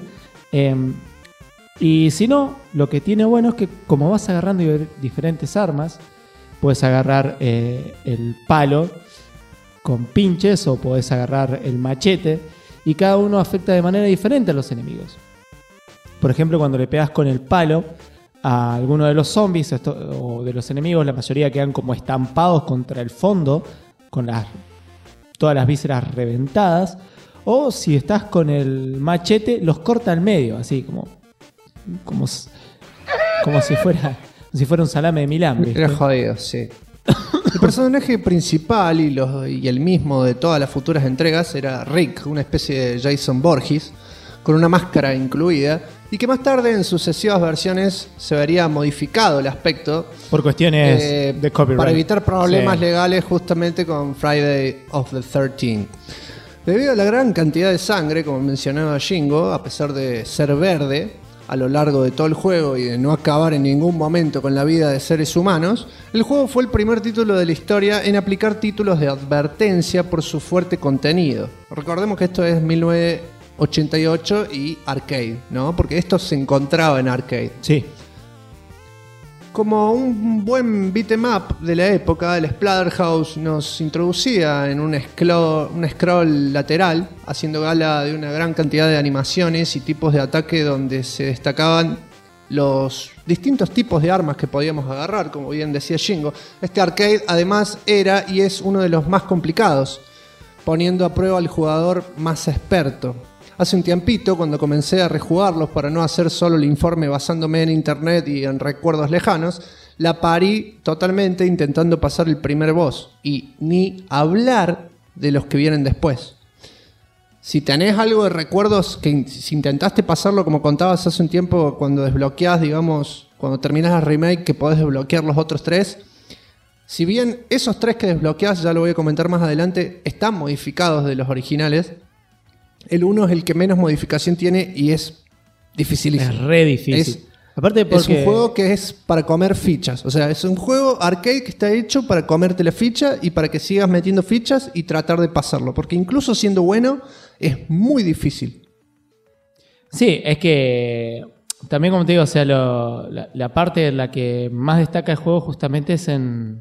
Y si no, lo que tiene bueno es que como vas agarrando diferentes armas, puedes agarrar el palo con pinches o puedes agarrar el machete, y cada uno afecta de manera diferente a los enemigos. Por ejemplo, cuando le pegas con el palo a alguno de los zombies o de los enemigos, la mayoría quedan como estampados contra el fondo con todas las vísceras reventadas. O si estás con el machete, los corta al medio, así como si fuera un salame de Milán, ¿viste? Era jodido, sí. El personaje principal y el mismo de todas las futuras entregas era Rick, una especie de Jason Voorhees, con una máscara incluida, y que más tarde en sucesivas versiones se vería modificado el aspecto por cuestiones de copyright, para evitar problemas legales justamente con Friday of the 13th. Debido a la gran cantidad de sangre, como mencionaba Shingo, a pesar de ser verde a lo largo de todo el juego y de no acabar en ningún momento con la vida de seres humanos, el juego fue el primer título de la historia en aplicar títulos de advertencia por su fuerte contenido. Recordemos que esto es 1988 y arcade, ¿no? Porque esto se encontraba en arcade. Sí. como un buen beat'em up de la época, el Splatterhouse nos introducía en un scroll lateral, haciendo gala de una gran cantidad de animaciones y tipos de ataque donde se destacaban los distintos tipos de armas que podíamos agarrar, como bien decía Shingo. Este arcade además era y es uno de los más complicados, poniendo a prueba al jugador más experto. Hace un tiempito, cuando comencé a rejugarlos para no hacer solo el informe basándome en internet y en recuerdos lejanos, la parí totalmente intentando pasar el primer boss y ni hablar de los que vienen después. Si tenés algo de recuerdos que si intentaste pasarlo como contabas hace un tiempo, cuando desbloqueás, digamos, cuando terminás la remake que podés desbloquear los otros 3, si bien esos 3 que desbloqueás, ya lo voy a comentar más adelante, están modificados de los originales, el 1 es el que menos modificación tiene y es dificilísimo. Es re difícil. Aparte porque... Es un juego que es para comer fichas. O sea, es un juego arcade que está hecho para comerte la ficha y para que sigas metiendo fichas y tratar de pasarlo. Porque incluso siendo bueno, es muy difícil. Sí, es que también, como te digo, o sea, la parte en la que más destaca el juego justamente es en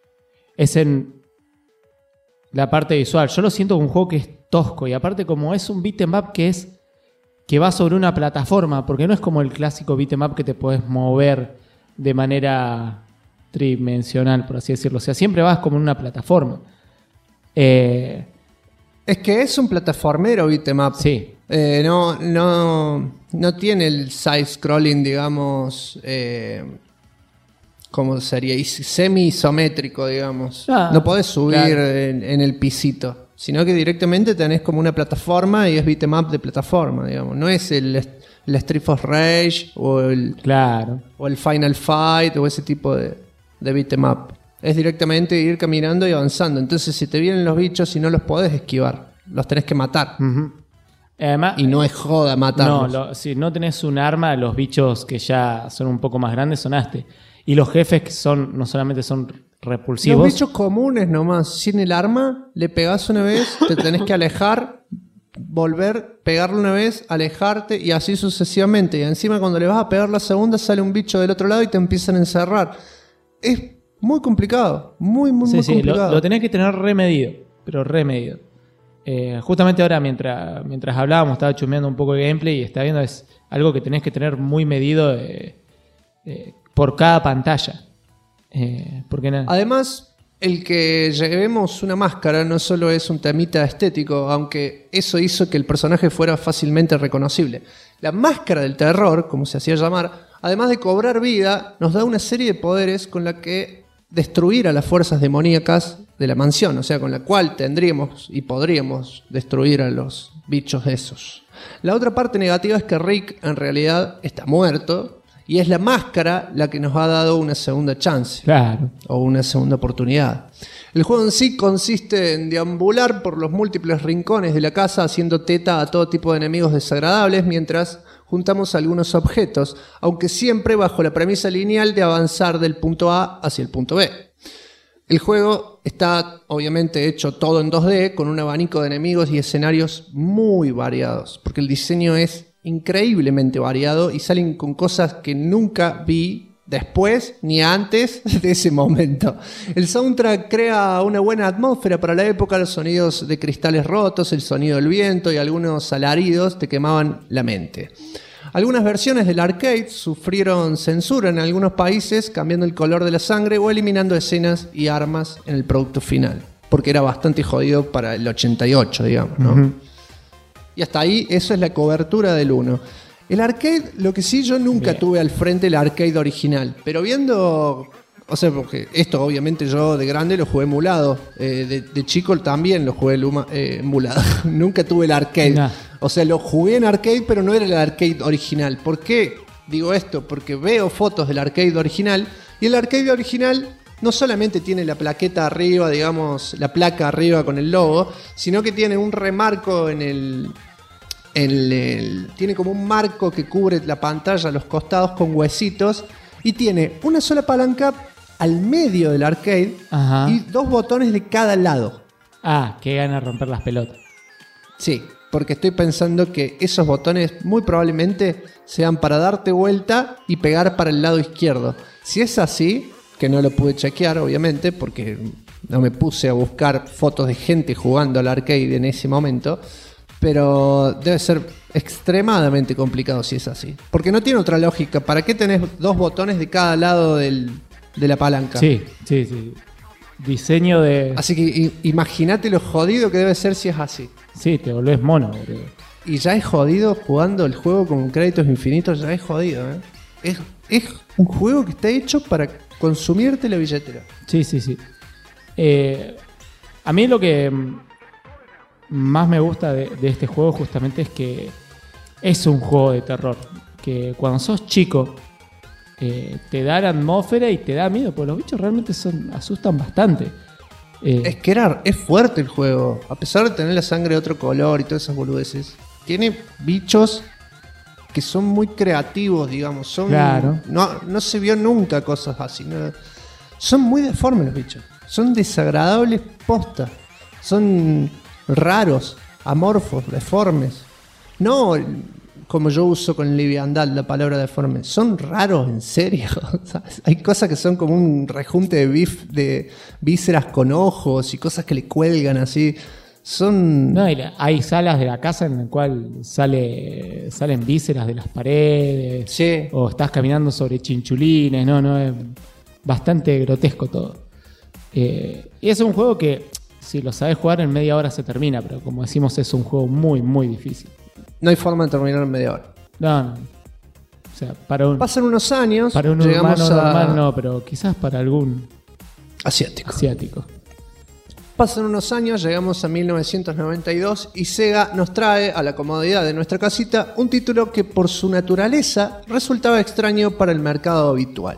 la parte visual. Yo lo siento como un juego que es tosco y aparte como es un beat'em up que va sobre una plataforma, porque no es como el clásico beat'em up que te podés mover de manera tridimensional, por así decirlo. O sea, siempre vas como en una plataforma. Es que es un plataformero beat'em up. Sí. No tiene el side-scrolling, digamos, ¿cómo sería? Semi-isométrico, digamos. No podés subir en el pisito. Sino que directamente tenés como una plataforma y es beat'em up de plataforma, digamos. No es el Street of Rage o el Final Fight o ese tipo de beat'em up. Es directamente ir caminando y avanzando. Entonces si te vienen los bichos y no los podés esquivar, los tenés que matar. Uh-huh. Además, y no es joda matarlos. No, si no tenés un arma, los bichos que ya son un poco más grandes sonaste. Y los jefes que son no solamente son repulsivos. Los bichos comunes nomás, sin el arma, le pegás una vez, te tenés que alejar, volver, pegarle una vez, alejarte y así sucesivamente. Y encima cuando le vas a pegar la segunda sale un bicho del otro lado y te empiezan a encerrar. Es muy complicado, muy complicado. Lo tenés que tener remedido, pero remedido. Justamente ahora mientras hablábamos estaba chumeando un poco de gameplay y estaba viendo es algo que tenés que tener muy medido por cada pantalla. Además, el que llevemos una máscara no solo es un temita estético, aunque eso hizo que el personaje fuera fácilmente reconocible. La máscara del terror, como se hacía llamar, además de cobrar vida, nos da una serie de poderes con la que destruir a las fuerzas demoníacas de la mansión, o sea, con la cual tendríamos y podríamos destruir a los bichos esos. La otra parte negativa es que Rick en realidad está muerto y es la máscara la que nos ha dado una segunda chance. Claro. O una segunda oportunidad. El juego en sí consiste en deambular por los múltiples rincones de la casa haciendo teta a todo tipo de enemigos desagradables mientras juntamos algunos objetos, aunque siempre bajo la premisa lineal de avanzar del punto A hacia el punto B. El juego está obviamente hecho todo en 2D con un abanico de enemigos y escenarios muy variados, porque el diseño es increíblemente variado y salen con cosas que nunca vi después ni antes de ese momento. El soundtrack crea una buena atmósfera para la época, los sonidos de cristales rotos, el sonido del viento y algunos alaridos te quemaban la mente. Algunas versiones del arcade sufrieron censura en algunos países, cambiando el color de la sangre o eliminando escenas y armas en el producto final, porque era bastante jodido para el 88, digamos, ¿no? Uh-huh. Y hasta ahí, eso es la cobertura del 1. El arcade, lo que sí, yo nunca tuve al frente el arcade original, pero viendo... O sea, porque esto obviamente yo de grande lo jugué emulado. De chico también lo jugué emulado. Nunca tuve el arcade. Nah. O sea, lo jugué en arcade, pero no era el arcade original. ¿Por qué digo esto? Porque veo fotos del arcade original y el arcade original no solamente tiene la plaqueta arriba, digamos, la placa arriba con el logo, sino que tiene un remarco tiene como un marco que cubre la pantalla a los costados con huesitos y tiene una sola palanca al medio del arcade. Ajá. Y 2 botones de cada lado. Ah, qué gana romper las pelotas. Sí, porque estoy pensando que esos botones muy probablemente sean para darte vuelta y pegar para el lado izquierdo. Si es así, que no lo pude chequear, obviamente, porque no me puse a buscar fotos de gente jugando al arcade en ese momento, pero debe ser extremadamente complicado si es así. Porque no tiene otra lógica. ¿Para qué tenés 2 botones de cada lado de la palanca? Sí. Diseño de... Así que imagínate lo jodido que debe ser si es así. Sí, te volvés mono, boludo. Y ya es jodido jugando el juego con créditos infinitos, ya es jodido, ¿eh? Es un juego que está hecho para consumirte la billetera. Sí. A mí lo que más me gusta de este juego justamente es que es un juego de terror. Que cuando sos chico te da la atmósfera y te da miedo, porque los bichos realmente asustan bastante. Es que es fuerte el juego. A pesar de tener la sangre de otro color y todas esas boludeces, tiene bichos que son muy creativos, digamos. Claro. No se vio nunca cosas así. ¿No? Son muy deformes los bichos. Son desagradables posta. Son raros, amorfos, deformes. No como yo uso con liviandad la palabra deforme. Son raros, en serio. O sea, hay cosas que son como un rejunte de vísceras con ojos y cosas que le cuelgan así. No, hay salas de la casa en las cuales salen vísceras de las paredes. Sí. O estás caminando sobre chinchulines. No, es bastante grotesco todo. Y es un juego que, si lo sabes jugar, en media hora se termina. Pero como decimos, es un juego muy, muy difícil. No hay forma de terminar en media hora. No. O sea, pasan unos años. Para un humano normal no, pero quizás para algún asiático. Pasan unos años, llegamos a 1992 y Sega nos trae a la comodidad de nuestra casita un título que por su naturaleza resultaba extraño para el mercado habitual.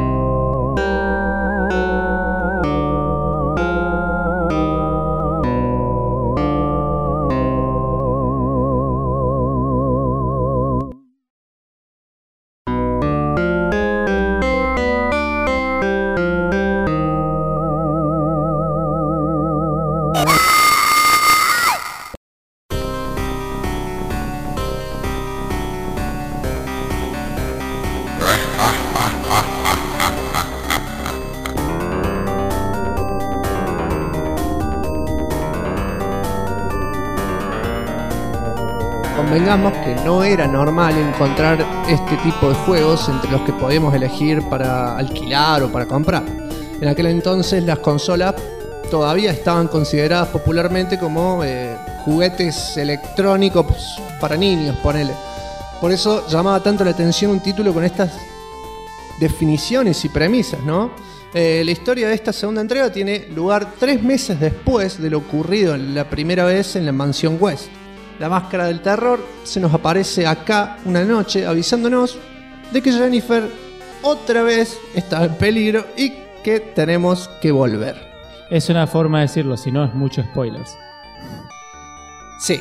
Convengamos que no era normal encontrar este tipo de juegos entre los que podíamos elegir para alquilar o para comprar. En aquel entonces las consolas todavía estaban consideradas popularmente como juguetes electrónicos para niños, ponele. Por eso llamaba tanto la atención un título con estas definiciones y premisas, ¿no? La historia de esta segunda entrega tiene lugar 3 meses después de lo ocurrido la primera vez en la Mansión West. La máscara del terror se nos aparece acá una noche avisándonos de que Jennifer otra vez está en peligro y que tenemos que volver. Es una forma de decirlo, si no es mucho spoilers. Sí.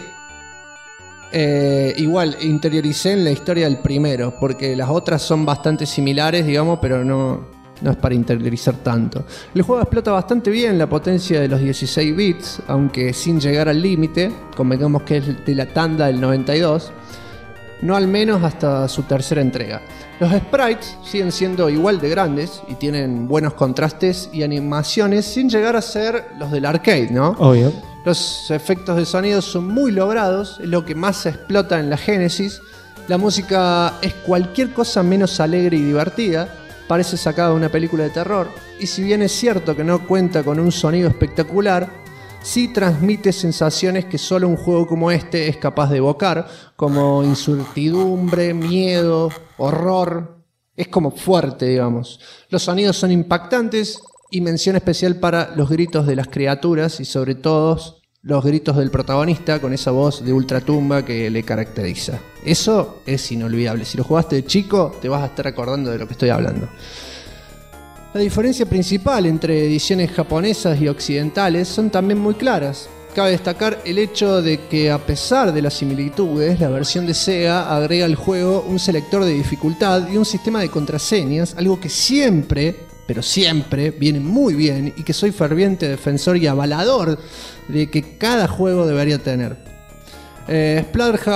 Igual interioricé en la historia del primero, porque las otras son bastante similares, digamos, pero no es para interiorizar tanto. El juego explota bastante bien la potencia de los 16 bits, aunque sin llegar al límite, convengamos que es de la tanda del 92, no al menos hasta su tercera entrega. Los sprites siguen siendo igual de grandes y tienen buenos contrastes y animaciones sin llegar a ser los del arcade, ¿no? Obvio. Los efectos de sonido son muy logrados, es lo que más se explota en la Genesis. La música es cualquier cosa menos alegre y divertida. Parece sacada de una película de terror, y si bien es cierto que no cuenta con un sonido espectacular, sí transmite sensaciones que solo un juego como este es capaz de evocar, como incertidumbre, miedo, horror. Es como fuerte, digamos. Los sonidos son impactantes, y mención especial para los gritos de las criaturas y sobre todo los gritos del protagonista con esa voz de ultratumba que le caracteriza. Eso es inolvidable. Si lo jugaste de chico, te vas a estar acordando de lo que estoy hablando. La diferencia principal entre ediciones japonesas y occidentales son también muy claras. Cabe destacar el hecho de que, a pesar de las similitudes, la versión de Sega agrega al juego un selector de dificultad y un sistema de contraseñas, algo que siempre, pero siempre, viene muy bien y que soy ferviente defensor y avalador de que cada juego debería tener.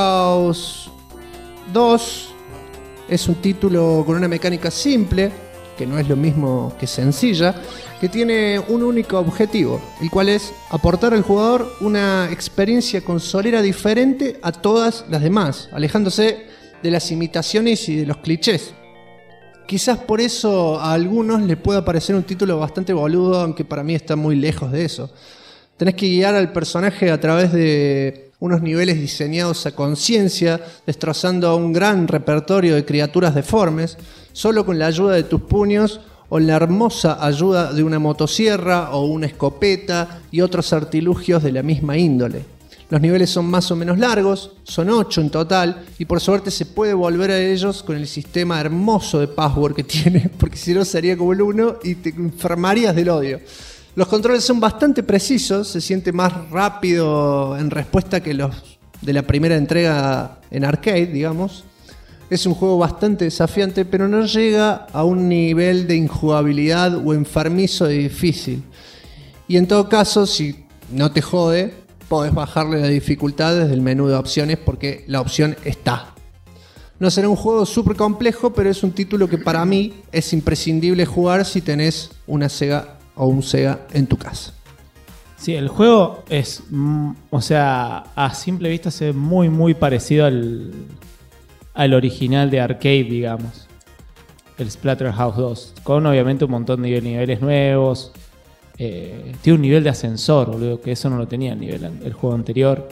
Splatterhouse 2 es un título con una mecánica simple, que no es lo mismo que sencilla, que tiene un único objetivo, el cual es aportar al jugador una experiencia consolera diferente a todas las demás, alejándose de las imitaciones y de los clichés. Quizás por eso a algunos le pueda parecer un título bastante boludo, aunque para mí está muy lejos de eso. Tenés que guiar al personaje a través de unos niveles diseñados a conciencia, destrozando un gran repertorio de criaturas deformes, solo con la ayuda de tus puños o la hermosa ayuda de una motosierra o una escopeta y otros artilugios de la misma índole. Los niveles son más o menos largos, son 8 en total, y por suerte se puede volver a ellos con el sistema hermoso de password que tiene, porque si no sería como el 1 y te enfermarías del odio. Los controles son bastante precisos, se siente más rápido en respuesta que los de la primera entrega en arcade, digamos. Es un juego bastante desafiante, pero no llega a un nivel de injugabilidad o enfermizo de difícil. Y en todo caso, si no te jode, podés bajarle la dificultad desde el menú de opciones porque la opción está. No será un juego súper complejo, pero es un título que para mí es imprescindible jugar si tenés una Sega o un Sega en tu casa. Sí, el juego es, o sea, a simple vista se ve muy muy parecido al original de arcade, digamos, el Splatterhouse 2, con obviamente un montón de niveles nuevos. Tiene un nivel de ascensor, boludo, que eso no lo tenía el juego anterior,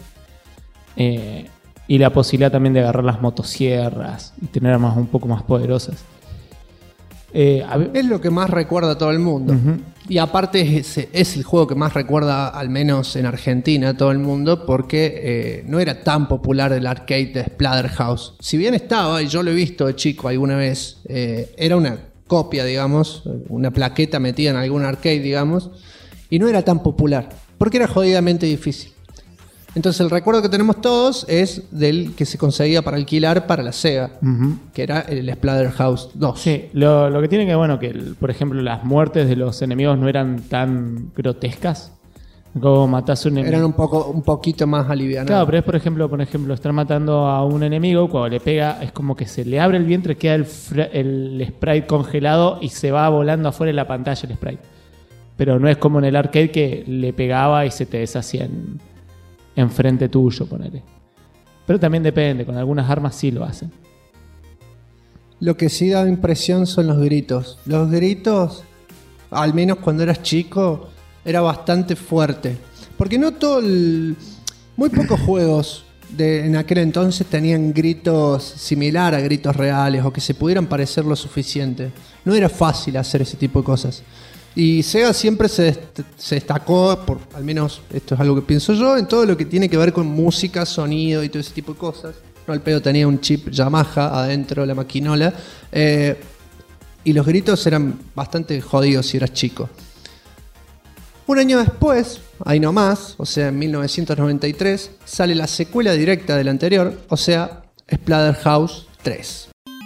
y la posibilidad también de agarrar las motosierras y tener armas un poco más poderosas. Es lo que más recuerda a todo el mundo. Uh-huh. Y aparte es el juego que más recuerda, al menos en Argentina, a todo el mundo, porque no era tan popular el arcade de Splatterhouse. Si bien estaba, y yo lo he visto de chico alguna vez, era una copia, digamos, una plaqueta metida en algún arcade, digamos, y no era tan popular, porque era jodidamente difícil. Entonces el recuerdo que tenemos todos es del que se conseguía para alquilar para la Sega, uh-huh, que era el Splatterhouse 2. Sí, lo que tiene que, bueno, que por ejemplo las muertes de los enemigos no eran tan grotescas. Como matás un enemigo. Eran un poquito más alivianadas. Claro, pero es por ejemplo, estar matando a un enemigo, cuando le pega es como que se le abre el vientre, queda el sprite congelado y se va volando afuera de la pantalla el sprite. Pero no es como en el arcade que le pegaba y se te deshacía enfrente tuyo, ponele. Pero también depende, con algunas armas sí lo hacen. Lo que sí da impresión son los gritos. Los gritos, al menos cuando eras chico, era bastante fuerte. Porque no muy pocos juegos en aquel entonces tenían gritos similar a gritos reales o que se pudieran parecer lo suficiente. No era fácil hacer ese tipo de cosas. Y Sega siempre se destacó, al menos esto es algo que pienso yo, en todo lo que tiene que ver con música, sonido y todo ese tipo de cosas. No, el pedo tenía un chip Yamaha adentro de la maquinola, y los gritos eran bastante jodidos si eras chico. Un año después, ahí nomás, o sea en 1993, sale la secuela directa del anterior, o sea Splatterhouse 3.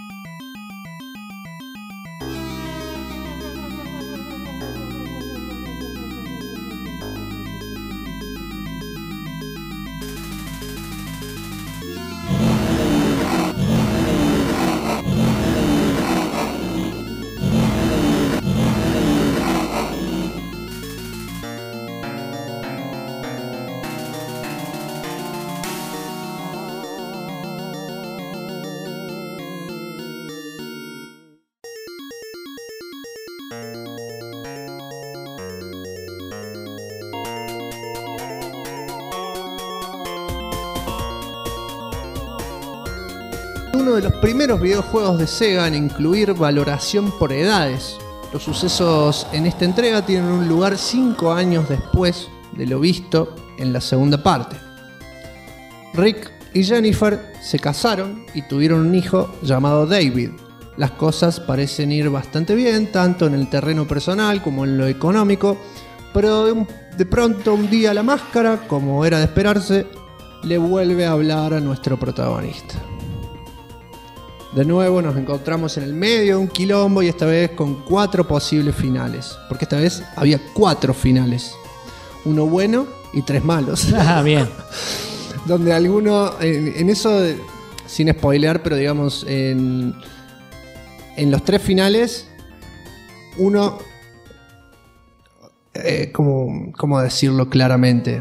Uno de los primeros videojuegos de Sega en incluir valoración por edades. Los sucesos en esta entrega tienen un lugar 5 años después de lo visto en la segunda parte. Rick y Jennifer se casaron y tuvieron un hijo llamado David. Las cosas parecen ir bastante bien, tanto en el terreno personal como en lo económico, pero de pronto un día la máscara, como era de esperarse, le vuelve a hablar a nuestro protagonista. De nuevo nos encontramos en el medio de un quilombo y esta vez con 4 posibles finales. Porque esta vez había 4 finales. 1 bueno y 3 malos. Ah, bien. Donde alguno, en eso, sin spoilear, pero digamos, en los 3 finales uno... ¿cómo decirlo claramente?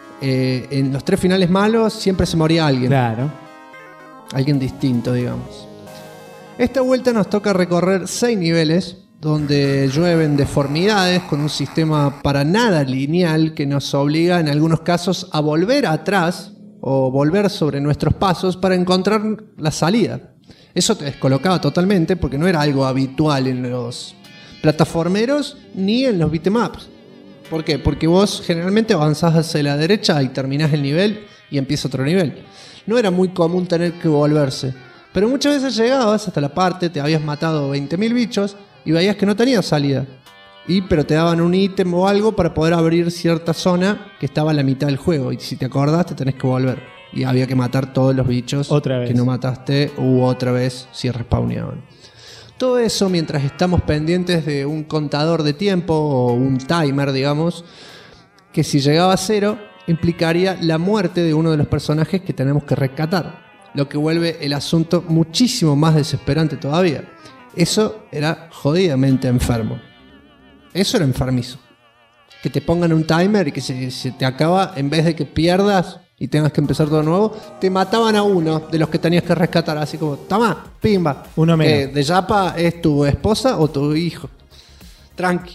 En los 3 finales malos siempre se moría alguien. Claro. Alguien distinto, digamos. Esta vuelta nos toca recorrer 6 niveles donde llueven deformidades con un sistema para nada lineal que nos obliga en algunos casos a volver atrás o volver sobre nuestros pasos para encontrar la salida. Eso te descolocaba totalmente porque no era algo habitual en los plataformeros ni en los beatemaps. ¿Por qué? Porque vos generalmente avanzás hacia la derecha y terminás el nivel y empieza otro nivel. No era muy común tener que volverse, pero muchas veces llegabas hasta la parte, te habías matado 20.000 bichos y veías que no tenías salida. Pero te daban un ítem o algo para poder abrir cierta zona que estaba en la mitad del juego. Y si te acordás, te tenés que volver. Y había que matar todos los bichos otra vez que no mataste u otra vez si respawneaban. Todo eso mientras estamos pendientes de un contador de tiempo o un timer, digamos, que si llegaba a 0 implicaría la muerte de uno de los personajes que tenemos que rescatar, lo que vuelve el asunto muchísimo más desesperante todavía. Eso era jodidamente enfermo. Eso era enfermizo. Que te pongan un timer y que se te acaba, en vez de que pierdas y tengas que empezar todo de nuevo, te mataban a uno de los que tenías que rescatar, así como, toma, pimba. Uno menos. De Yapa es tu esposa o tu hijo. Tranqui.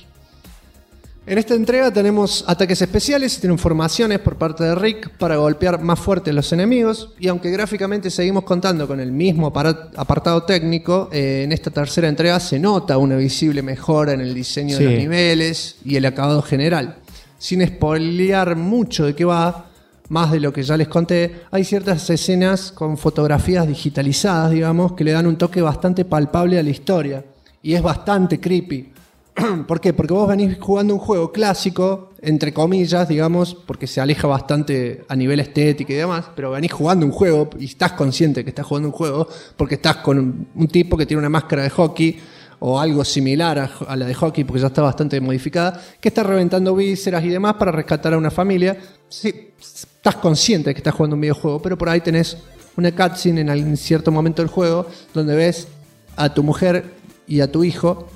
En esta entrega tenemos ataques especiales y transformaciones por parte de Rick para golpear más fuerte a los enemigos. Y aunque gráficamente seguimos contando con el mismo apartado técnico, en esta tercera entrega se nota una visible mejora en el diseño de los niveles y el acabado general. Sin spoilear mucho de qué va, más de lo que ya les conté, hay ciertas escenas con fotografías digitalizadas, digamos, que le dan un toque bastante palpable a la historia. Y es bastante creepy. ¿Por qué? Porque vos venís jugando un juego clásico, entre comillas, digamos, porque se aleja bastante a nivel estético y demás, pero venís jugando un juego y estás consciente que estás jugando un juego porque estás con un tipo que tiene una máscara de hockey o algo similar a la de hockey porque ya está bastante modificada, que está reventando vísceras y demás para rescatar a una familia. Sí, estás consciente de que estás jugando un videojuego, pero por ahí tenés una cutscene en cierto momento del juego donde ves a tu mujer y a tu hijo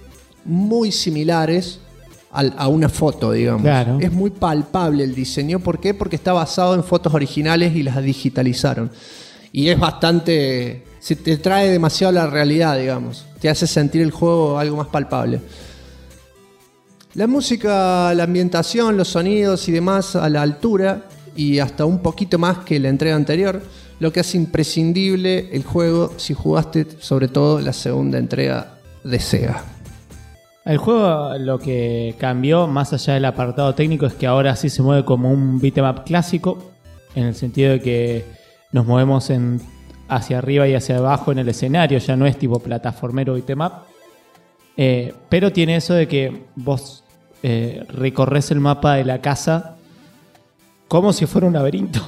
muy similares a una foto, digamos. Claro. Es muy palpable el diseño. ¿Por qué? Porque está basado en fotos originales y las digitalizaron. Y es bastante... Se te trae demasiado la realidad, digamos. Te hace sentir el juego algo más palpable. La música, la ambientación, los sonidos y demás a la altura y hasta un poquito más que la entrega anterior, lo que hace imprescindible el juego si jugaste sobre todo la segunda entrega de Sega. El juego lo que cambió, más allá del apartado técnico, es que ahora sí se mueve como un beat'em up clásico, en el sentido de que nos movemos hacia arriba y hacia abajo en el escenario, ya no es tipo plataformero beat'em up, pero tiene eso de que vos recorres el mapa de la casa como si fuera un laberinto,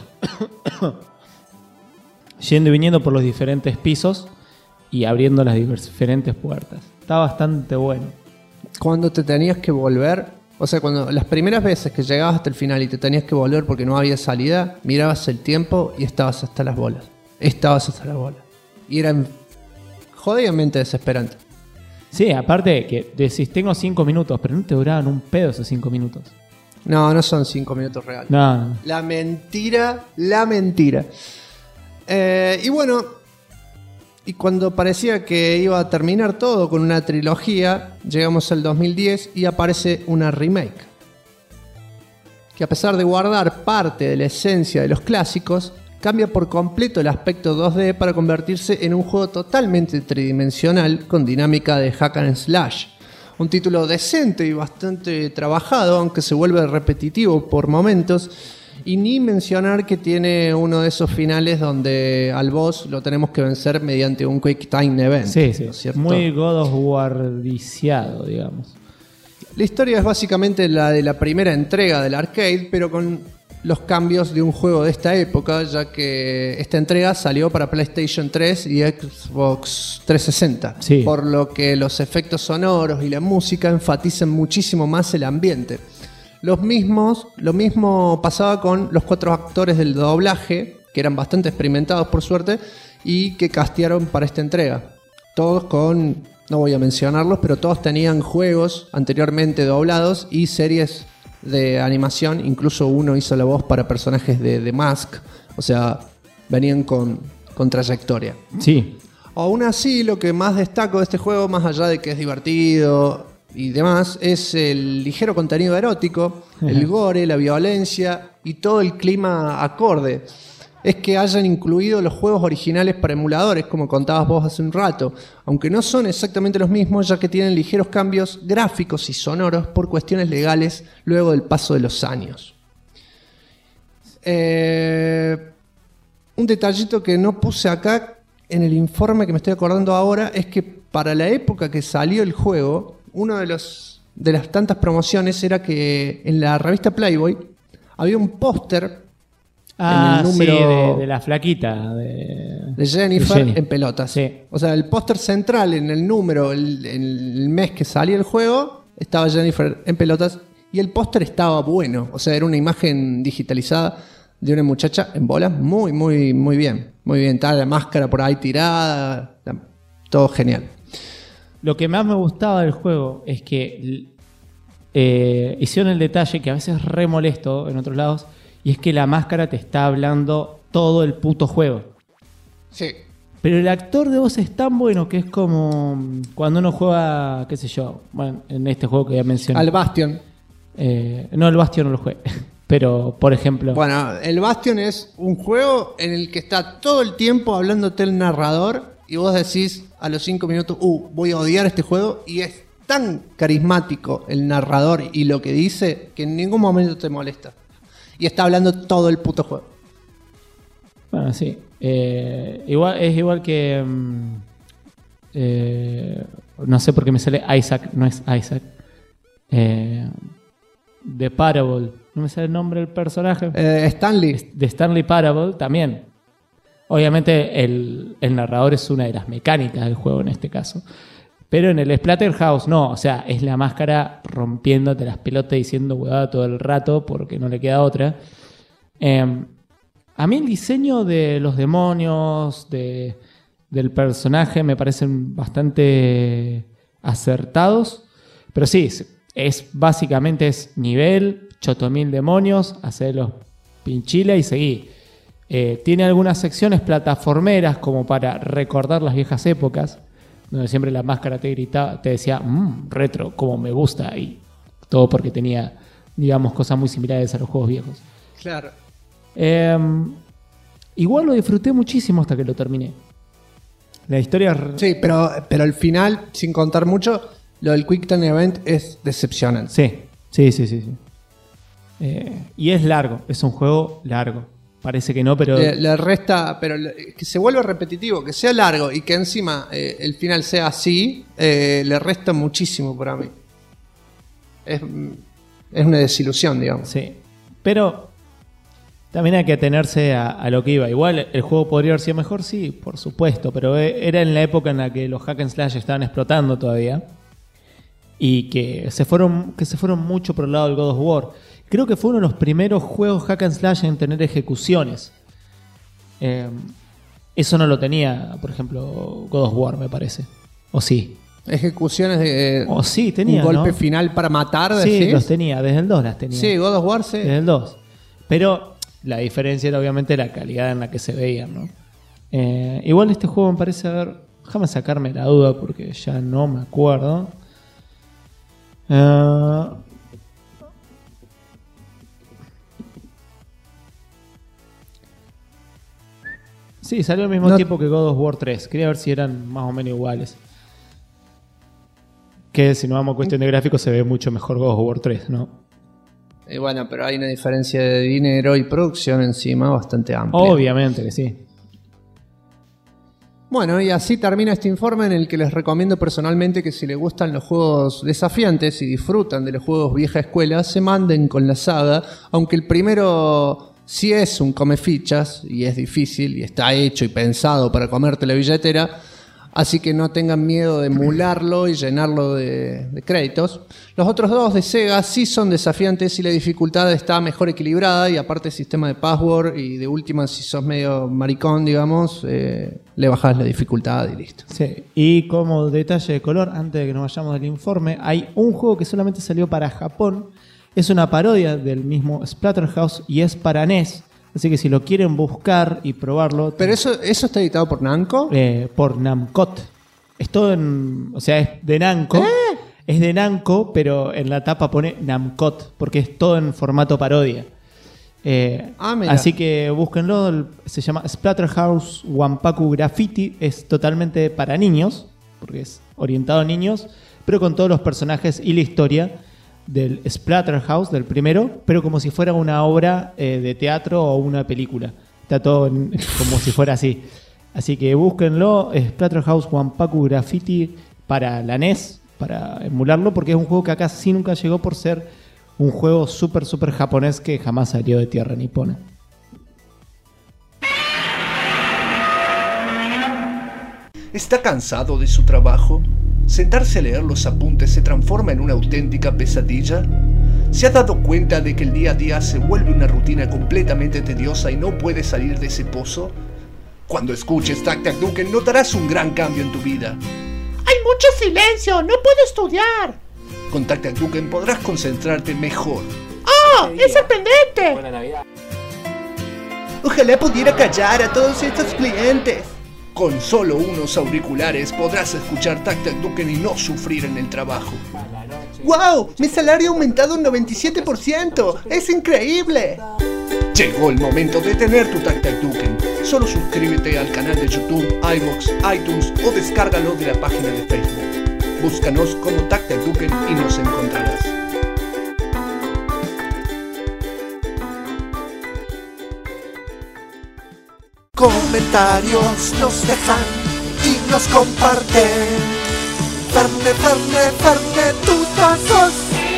yendo y viniendo por los diferentes pisos y abriendo las diferentes puertas. Está bastante bueno. Cuando te tenías que volver, o sea, cuando las primeras veces que llegabas hasta el final y te tenías que volver porque no había salida, mirabas el tiempo y estabas hasta las bolas. Y era jodidamente desesperante. Sí, aparte que decís, tengo 5 minutos, pero no te duraban un pedo esos 5 minutos. No son 5 minutos reales. No. La mentira. Y bueno... Y cuando parecía que iba a terminar todo con una trilogía, llegamos al 2010 y aparece una remake. Que a pesar de guardar parte de la esencia de los clásicos, cambia por completo el aspecto 2D para convertirse en un juego totalmente tridimensional con dinámica de hack and slash. Un título decente y bastante trabajado, aunque se vuelve repetitivo por momentos. Y ni mencionar que tiene uno de esos finales donde al boss lo tenemos que vencer mediante un Quick Time Event. Sí, ¿no es cierto? muy God of War-viciado, digamos. La historia es básicamente la de la primera entrega del arcade, pero con los cambios de un juego de esta época, ya que esta entrega salió para PlayStation 3 y Xbox 360. Sí. Por lo que los efectos sonoros y la música enfatizan muchísimo más el ambiente. Lo mismo pasaba con los 4 actores del doblaje, que eran bastante experimentados por suerte, y que castearon para esta entrega. Todos con no voy a mencionarlos, pero todos tenían juegos anteriormente doblados y series de animación. Incluso uno hizo la voz para personajes de The Mask. O sea, venían con trayectoria. Sí. Aún así, lo que más destaco de este juego, más allá de que es divertido y demás, es el ligero contenido erótico, el gore, la violencia y todo el clima acorde. Es que hayan incluido los juegos originales para emuladores, como contabas vos hace un rato, aunque no son exactamente los mismos, ya que tienen ligeros cambios gráficos y sonoros por cuestiones legales luego del paso de los años. Un detallito que no puse acá en el informe que me estoy acordando ahora es que para la época que salió el juego, una de las tantas promociones era que en la revista Playboy había un póster en el número de la flaquita de Jennifer en pelotas. Sí. O sea, el póster central en el número, el mes que salía el juego, estaba Jennifer en pelotas y el póster estaba bueno. O sea, era una imagen digitalizada de una muchacha en bolas muy, muy, muy bien. Muy bien, estaba la máscara por ahí tirada, todo genial. Lo que más me gustaba del juego es que hicieron el detalle que a veces es re molesto en otros lados, y es que la máscara te está hablando todo el puto juego. Sí. Pero el actor de voz es tan bueno que es como cuando uno juega, qué sé yo, bueno, en este juego que ya mencioné. Al Bastion. No, el Bastion no lo jugué. Pero, por ejemplo... Bueno, el Bastion es un juego en el que está todo el tiempo hablándote el narrador y vos decís a los 5 minutos, voy a odiar este juego, y es tan carismático el narrador y lo que dice que en ningún momento te molesta. Y está hablando todo el puto juego. Bueno, sí. Es igual que... no sé por qué me sale Isaac, no es Isaac. The Parable, no me sale el nombre del personaje. Stanley. De Stanley Parable también. Obviamente el narrador es una de las mecánicas del juego en este caso. Pero en el Splatterhouse no, o sea, es la máscara rompiéndote las pelotas diciendo huevada todo el rato porque no le queda otra. A mí el diseño de los demonios, del personaje, me parecen bastante acertados. Pero sí, básicamente es nivel, chotomil demonios, hacer los pinchiles y seguir. Tiene algunas secciones plataformeras como para recordar las viejas épocas, donde siempre la máscara te gritaba, te decía retro, como me gusta, y todo porque tenía, digamos, cosas muy similares a los juegos viejos. Claro. Igual lo disfruté muchísimo hasta que lo terminé. La historia... Sí, pero al final, sin contar mucho, lo del Quick Time Event es decepcionante. Sí. Y es largo, es un juego largo. Parece que no, pero... Le resta, pero que se vuelva repetitivo, que sea largo y que encima el final sea así, le resta muchísimo para mí. Es una desilusión, digamos. Sí, pero también hay que atenerse a lo que iba. Igual el juego podría haber sido mejor, sí, por supuesto, pero era en la época en la que los hack and slash estaban explotando todavía y que se fueron mucho por el lado del God of War. Creo que fue uno de los primeros juegos hack and slash en tener ejecuciones. Eso no lo tenía, por ejemplo, God of War, me parece. ¿O sí? Ejecuciones de... O sí, tenía, un golpe ¿no? final para matar, Sí, ¿decís? los tenía, desde el 2 las tenía. Sí, God of War, sí. Desde el 2. Pero la diferencia era obviamente la calidad en la que se veían, ¿no? Igual este juego me parece haber... Déjame sacarme la duda porque ya no me acuerdo. Sí, salió al mismo tiempo que God of War 3. Quería ver si eran más o menos iguales. Que si no vamos a cuestión de gráficos se ve mucho mejor God of War 3, ¿no? Y bueno, pero hay una diferencia de dinero y producción encima bastante amplia. Obviamente que sí. Bueno, y así termina este informe en el que les recomiendo personalmente que si les gustan los juegos desafiantes y disfrutan de los juegos vieja escuela, se manden con la saga, aunque el primero sí es un come fichas y es difícil y está hecho y pensado para comerte la billetera. Así que no tengan miedo de emularlo y llenarlo de créditos. Los otros dos de Sega sí son desafiantes y la dificultad está mejor equilibrada. Y aparte sistema de password y de última, si sos medio maricón, digamos, le bajás la dificultad y listo. Sí, y como detalle de color, antes de que nos vayamos del informe, hay un juego que solamente salió para Japón. Es una parodia del mismo Splatterhouse y es para NES. Así que si lo quieren buscar y probarlo... ¿Pero eso está editado por Namco? Por Namcot. Es todo o sea, es de Namco. Es de Namco, pero en la tapa pone Namcot, porque es todo en formato parodia. Así que búsquenlo. Se llama Splatterhouse Wanpaku Graffiti. Es totalmente para niños, porque es orientado a niños, pero con todos los personajes y la historia del Splatterhouse, del primero, pero como si fuera una obra de teatro o una película. Está todo como si fuera así. Así que búsquenlo, Splatterhouse Wanpaku Graffiti para la NES, para emularlo, porque es un juego que acá sí nunca llegó por ser un juego súper japonés que jamás salió de tierra nipona. ¿Está cansado de su trabajo? ¿Sentarse a leer los apuntes se transforma en una auténtica pesadilla? ¿Se ha dado cuenta de que el día a día se vuelve una rutina completamente tediosa y no puede salir de ese pozo? Cuando escuches Tac Tac Duken notarás un gran cambio en tu vida. ¡Hay mucho silencio! ¡No puedo estudiar! Con Tac Tac Duken podrás concentrarte mejor. ¡Oh! ¡Es sorprendente! Buena Navidad. Ojalá pudiera callar a todos estos clientes. Con solo unos auriculares podrás escuchar Tac Tac Duken y no sufrir en el trabajo. ¡Wow! ¡Mi salario ha aumentado un 97%! ¡Es increíble! Llegó el momento de tener tu Tac Tac Duken. Solo suscríbete al canal de YouTube, iVoox, iTunes o descárgalo de la página de Facebook. Búscanos como Tac Tac Duken y nos encontrarás. Comentarios nos dejan y nos comparten. Ferne, tutazos.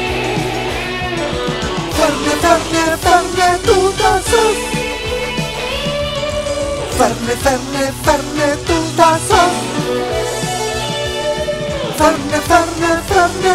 Ferne, tutazos. Ferne, tutazos. Ferne,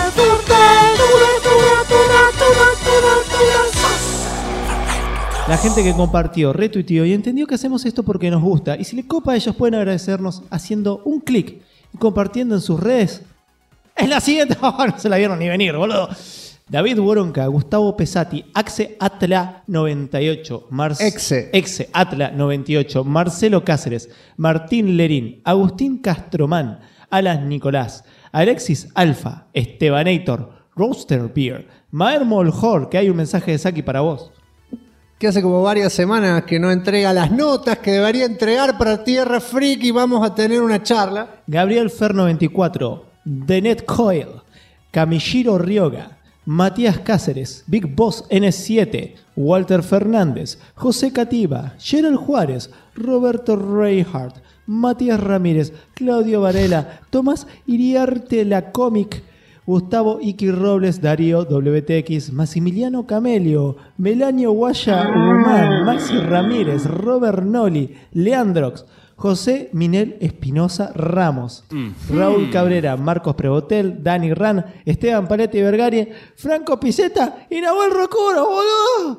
La gente que compartió, retuiteó y entendió que hacemos esto porque nos gusta. Y si les copa, ellos pueden agradecernos haciendo un clic y compartiendo en sus redes. Es la siguiente. Oh, no se la vieron ni venir, boludo. David Woronka, Gustavo Pesati, Axe Atla 98, Exe Atla 98, Marcelo Cáceres, Martín Lerín, Agustín Castromán, Alan Nicolás, Alexis Alfa, Estebanator, Roaster Beer, Maer Moljor, que hay un mensaje de Saki para vos. Que hace como varias semanas que no entrega las notas que debería entregar para Tierra Freak y vamos a tener una charla. Gabriel Fer 94, Denet Coil, Kamishiro Ryoga, Matías Cáceres, Big Boss N7, Walter Fernández, José Cativa, Gerald Juárez, Roberto Reinhardt, Matías Ramírez, Claudio Varela, Tomás Iriarte La Comic, Gustavo Iki Robles, Darío WTX, Maximiliano Camelio, Melanio Guaya Humán, Maxi Ramírez, Robert Noli, Leandrox, José Minel Espinosa Ramos, Raúl Cabrera, Marcos Prebotel, Dani Ran, Esteban Paletti Vergari, Franco Piceta y Nahuel Rocuro, boludo.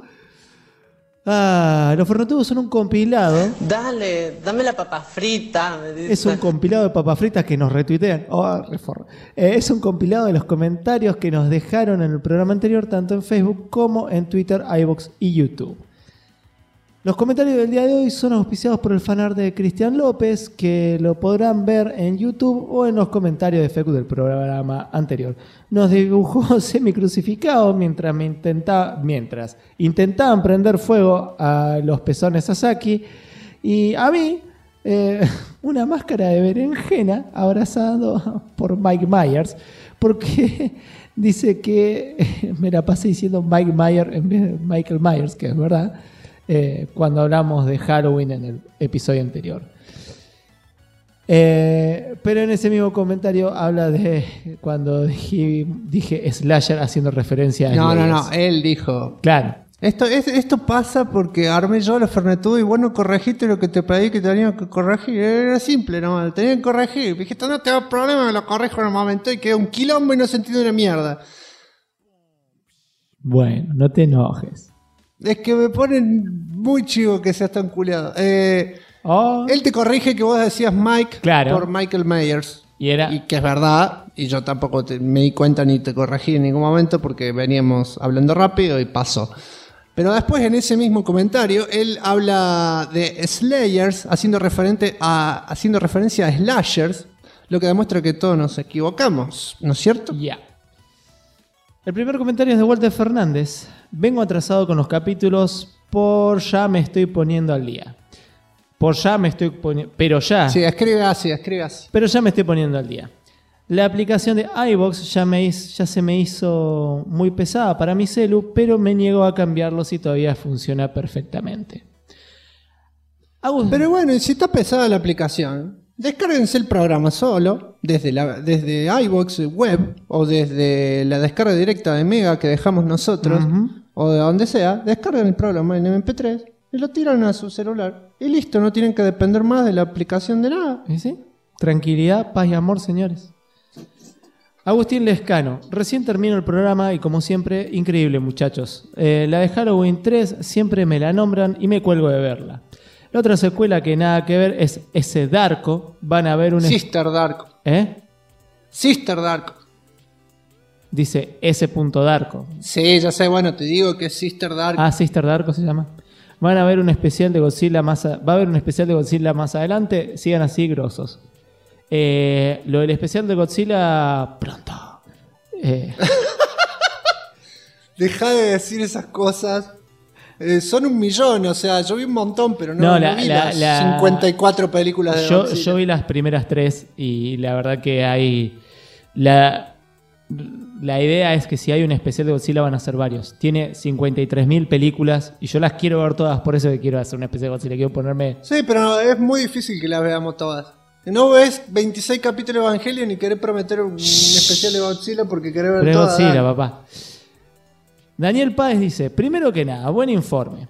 Los Fernotudos son un compilado. Dale, dame la papa frita. Es un compilado de papas fritas que nos retuitean. Es un compilado de los comentarios que nos dejaron en el programa anterior, tanto en Facebook como en Twitter, iVoox y YouTube. Los comentarios del día de hoy son auspiciados por el fanart de Cristian López, que lo podrán ver en YouTube o en los comentarios de Facebook del programa anterior. Nos dibujó semicrucificado mientras intentaban prender fuego a los pezones Sasaki, y a mí una máscara de berenjena abrazado por Mike Myers, porque dice que me la pasé diciendo Mike Myers en vez de Michael Myers, que es verdad. Cuando hablamos de Halloween en el episodio anterior. Pero en ese mismo comentario habla de cuando dije Slasher haciendo referencia a No, él dijo. Claro, Esto pasa porque armé yo la Fernetudo y vos no corregiste lo que te pedí que tenía que corregir. Era simple, no, lo tenía que corregir. Dijiste, no tengo problema, me lo corrijo en el momento y queda un quilombo y no se entiende una mierda. Bueno, no te enojes. Es que me ponen muy chivo que seas tan culiado. Él te corrige que vos decías Mike por Michael Myers. Y que es verdad, y yo tampoco me di cuenta ni te corregí en ningún momento porque veníamos hablando rápido y pasó. Pero después en ese mismo comentario él habla de Slayers haciendo referencia a Slashers, lo que demuestra que todos nos equivocamos, ¿no es cierto? Ya. El primer comentario es de Walter Fernández. Vengo atrasado con los capítulos, ya me estoy poniendo al día. Pero ya. Sí, escribe así. Pero ya me estoy poniendo al día. La aplicación de iVoox ya se me hizo muy pesada para mi celu, pero me niego a cambiarlo si todavía funciona perfectamente. Pero bueno, si está pesada la aplicación, descárguense el programa solo, desde iVoox web, o desde la descarga directa de Mega que dejamos nosotros, o de donde sea, descarguen el programa en MP3 y lo tiran a su celular. Y listo, no tienen que depender más de la aplicación de nada. ¿Y sí? Tranquilidad, paz y amor, señores. Agustín Lescano, recién termino el programa y como siempre, increíble muchachos. La de Halloween 3 siempre me la nombran y me cuelgo de verla. La otra secuela que nada que ver es ese Darko. Van a ver un... Sister Darko. Sister Darko. Dice ese punto Darko. Sí, ya sé, bueno, te digo que es Sister Darko. Ah, Sister Darko se llama. Van a ver un especial de Godzilla va a haber un especial de Godzilla más adelante. Sigan así, grosos. Lo del especial de Godzilla pronto. Deja de decir esas cosas. Son 1 millón, o sea, yo vi un montón, pero no vi las 54 películas de Godzilla. Yo vi las primeras 3 y la verdad que hay... La idea es que si hay un especial de Godzilla van a ser varios. Tiene 53.000 películas y yo las quiero ver todas, por eso que quiero hacer un especial de Godzilla. Quiero ponerme... Sí, pero es muy difícil que las veamos todas. No ves 26 capítulos de Evangelion y querés prometer un especial de Godzilla porque querés ver todas. Godzilla, papá. Daniel Páez dice, primero que nada, buen informe.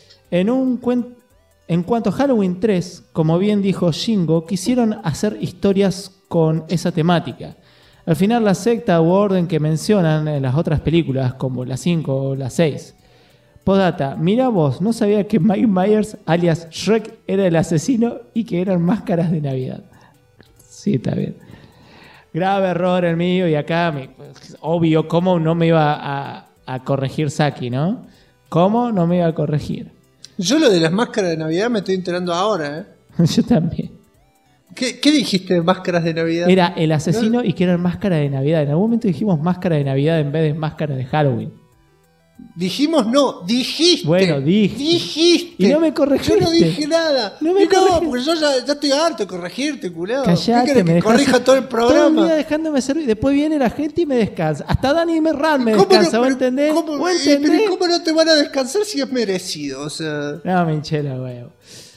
En cuanto a Halloween 3, como bien dijo Shingo, quisieron hacer historias con esa temática. Al final la secta u orden que mencionan en las otras películas, como la 5 o la 6. Postdata, mira vos, no sabía que Mike Myers, alias Shrek, era el asesino y que eran máscaras de Navidad. Sí, está bien. Grave error el mío y acá, obvio, ¿cómo no me iba a corregir Saki, no? ¿Cómo no me iba a corregir? Yo lo de las máscaras de Navidad me estoy enterando ahora, Yo también. ¿Qué dijiste de máscaras de Navidad? Era el asesino y que eran máscara de Navidad. En algún momento dijimos máscara de Navidad en vez de máscara de Halloween. Dijimos no, dijiste. Bueno, dijiste. Y no me corregiste. Yo no dije nada. No, porque yo ya estoy harto de corregirte, culado. Callate, me corrija todo el programa. Todo el día dejándome servir. Después viene la gente y me descansa. Hasta Dani Merran me descansa, ¿vos entendés? ¿Cómo no te van a descansar si es merecido? O sea... No, me hinché la huevo.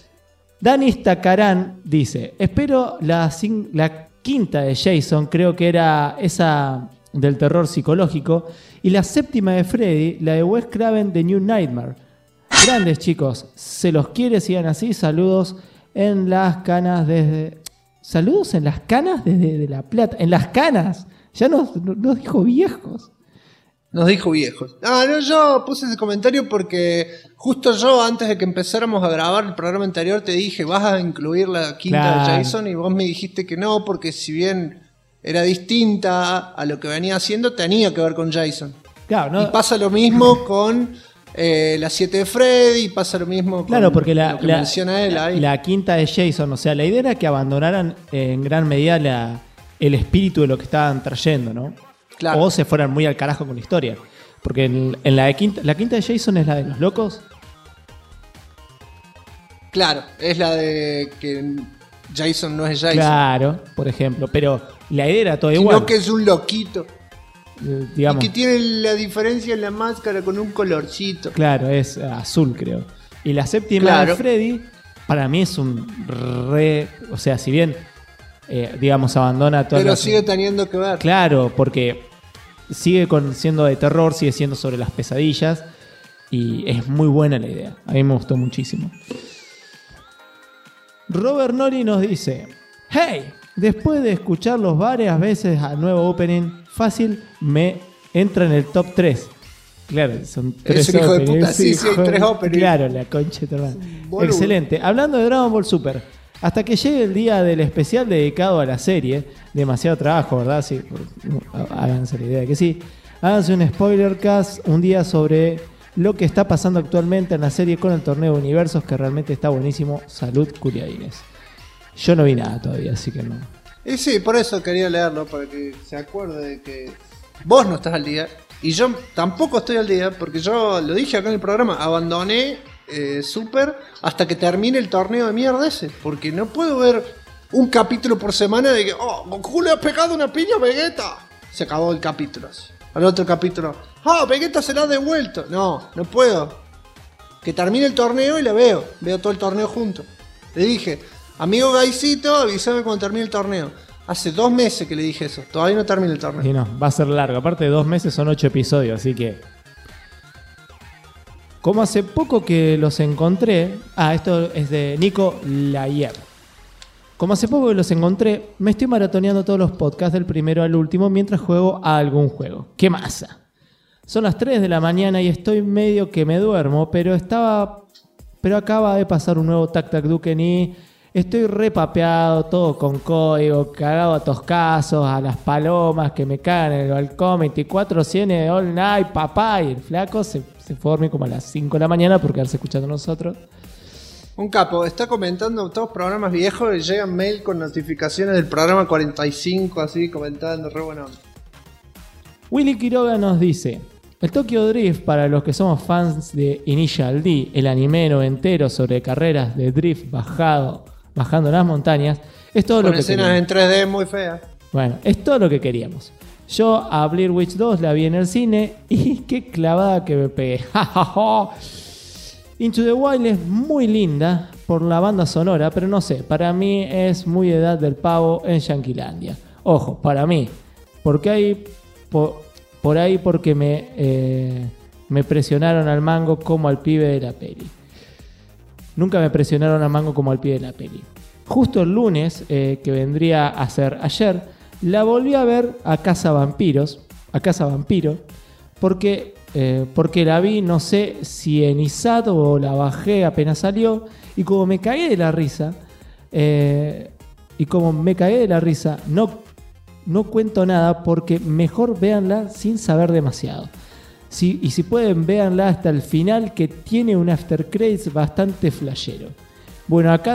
Dani Stacarán dice, espero la quinta de Jason, creo que era esa del terror psicológico, y la 7ª de Freddy, la de Wes Craven de New Nightmare. Grandes chicos, se los quiere, sigan así, saludos en las canas desde... Saludos en las canas desde La Plata, en las canas, ya nos dijo viejos. Nos dijo viejos. No, yo puse ese comentario porque justo yo, antes de que empezáramos a grabar el programa anterior, te dije, vas a incluir la quinta de Jason, y vos me dijiste que no, porque si bien era distinta a lo que venía haciendo, tenía que ver con Jason. Claro, ¿no? Y pasa lo mismo con la 7 de Freddy, y pasa lo mismo con porque lo que menciona él ahí. La quinta de Jason, o sea, la idea era que abandonaran en gran medida el espíritu de lo que estaban trayendo, ¿no? Claro. O se fueran muy al carajo con la historia. Porque en la quinta de Jason es la de los locos. Claro, es la de que Jason no es Jason. Claro, por ejemplo. Pero la idea era todo igual. Sino que es un loquito. Digamos. Y que tiene la diferencia en la máscara con un colorcito. Claro, es azul, creo. Y la 7ª de Freddy, para mí es un o sea, si bien, digamos, abandona todo. Pero sigue teniendo que ver. Claro, porque sigue siendo de terror, sigue siendo sobre las pesadillas. Y es muy buena la idea. A mí me gustó muchísimo. Robert Nori nos dice: hey, después de escucharlos varias veces al nuevo opening, fácil me entra en el top 3. Claro, son 3 es un hijo de openings. puta, sí, hay 3 openings. Claro, la concha de tu hermano. Excelente. Hablando de Dragon Ball Super, hasta que llegue el día del especial dedicado a la serie, demasiado trabajo, ¿verdad? Sí, háganse la idea de que sí. Háganse un spoiler cast un día sobre lo que está pasando actualmente en la serie con el torneo de universos, que realmente está buenísimo. Salud, Culiadines. Yo no vi nada todavía, así que no. Y sí, por eso quería leerlo, para que se acuerde de que vos no estás al día. Y yo tampoco estoy al día, porque yo lo dije acá en el programa, abandoné Super hasta que termine el torneo de mierda ese. Porque no puedo ver un capítulo por semana de que, oh, Goku le ha pegado una piña a Vegeta. Se acabó el capítulo así. Al otro capítulo, Vegeta se la ha devuelto. No puedo. Que termine el torneo y la veo. Veo todo el torneo junto. Le dije, amigo Gaisito, avísame cuando termine el torneo. Hace 2 meses que le dije eso. Todavía no termina el torneo. Y no, va a ser largo. Aparte de 2 meses son 8 episodios, así que... Como hace poco que los encontré... esto es de Nico Layer. Como hace poco que los encontré, me estoy maratoneando todos los podcasts del primero al último mientras juego a algún juego. ¡Qué masa! Son las 3 de la mañana y estoy medio que me duermo, pero acaba de pasar un nuevo Tac Tac Duken y estoy repapeado, todo con código, cagado a toscazos, a las palomas que me cagan en el balcón, 24/100 all night, papá. Y el flaco se fue a dormir como a las 5 de la mañana por quedarse escuchando a nosotros. Un capo, está comentando todos programas viejos y llegan mail con notificaciones del programa 45, así comentando, re bueno. Willy Quiroga nos dice: el Tokyo Drift, para los que somos fans de Initial D, el anime noventero sobre carreras de drift bajando las montañas, es todo lo que escenas queríamos. en 3D muy feas. Bueno, es todo lo que queríamos. Yo a Blair Witch 2 la vi en el cine y qué clavada que me pegué. Into the Wild es muy linda por la banda sonora, pero no sé, para mí es muy edad del pavo en Yanquilandia. Ojo, para mí, porque hay por ahí porque me presionaron al mango como al pibe de la peli. Nunca me presionaron al mango como al pibe de la peli. Justo el lunes, que vendría a ser ayer, la volví a ver a Casa Vampiro, porque la vi, no sé si en ISAT o la bajé apenas salió, y como me cagué de la risa, no cuento nada, porque mejor véanla sin saber demasiado. Y si pueden, véanla hasta el final, que tiene un after credits bastante flashero. Bueno, acá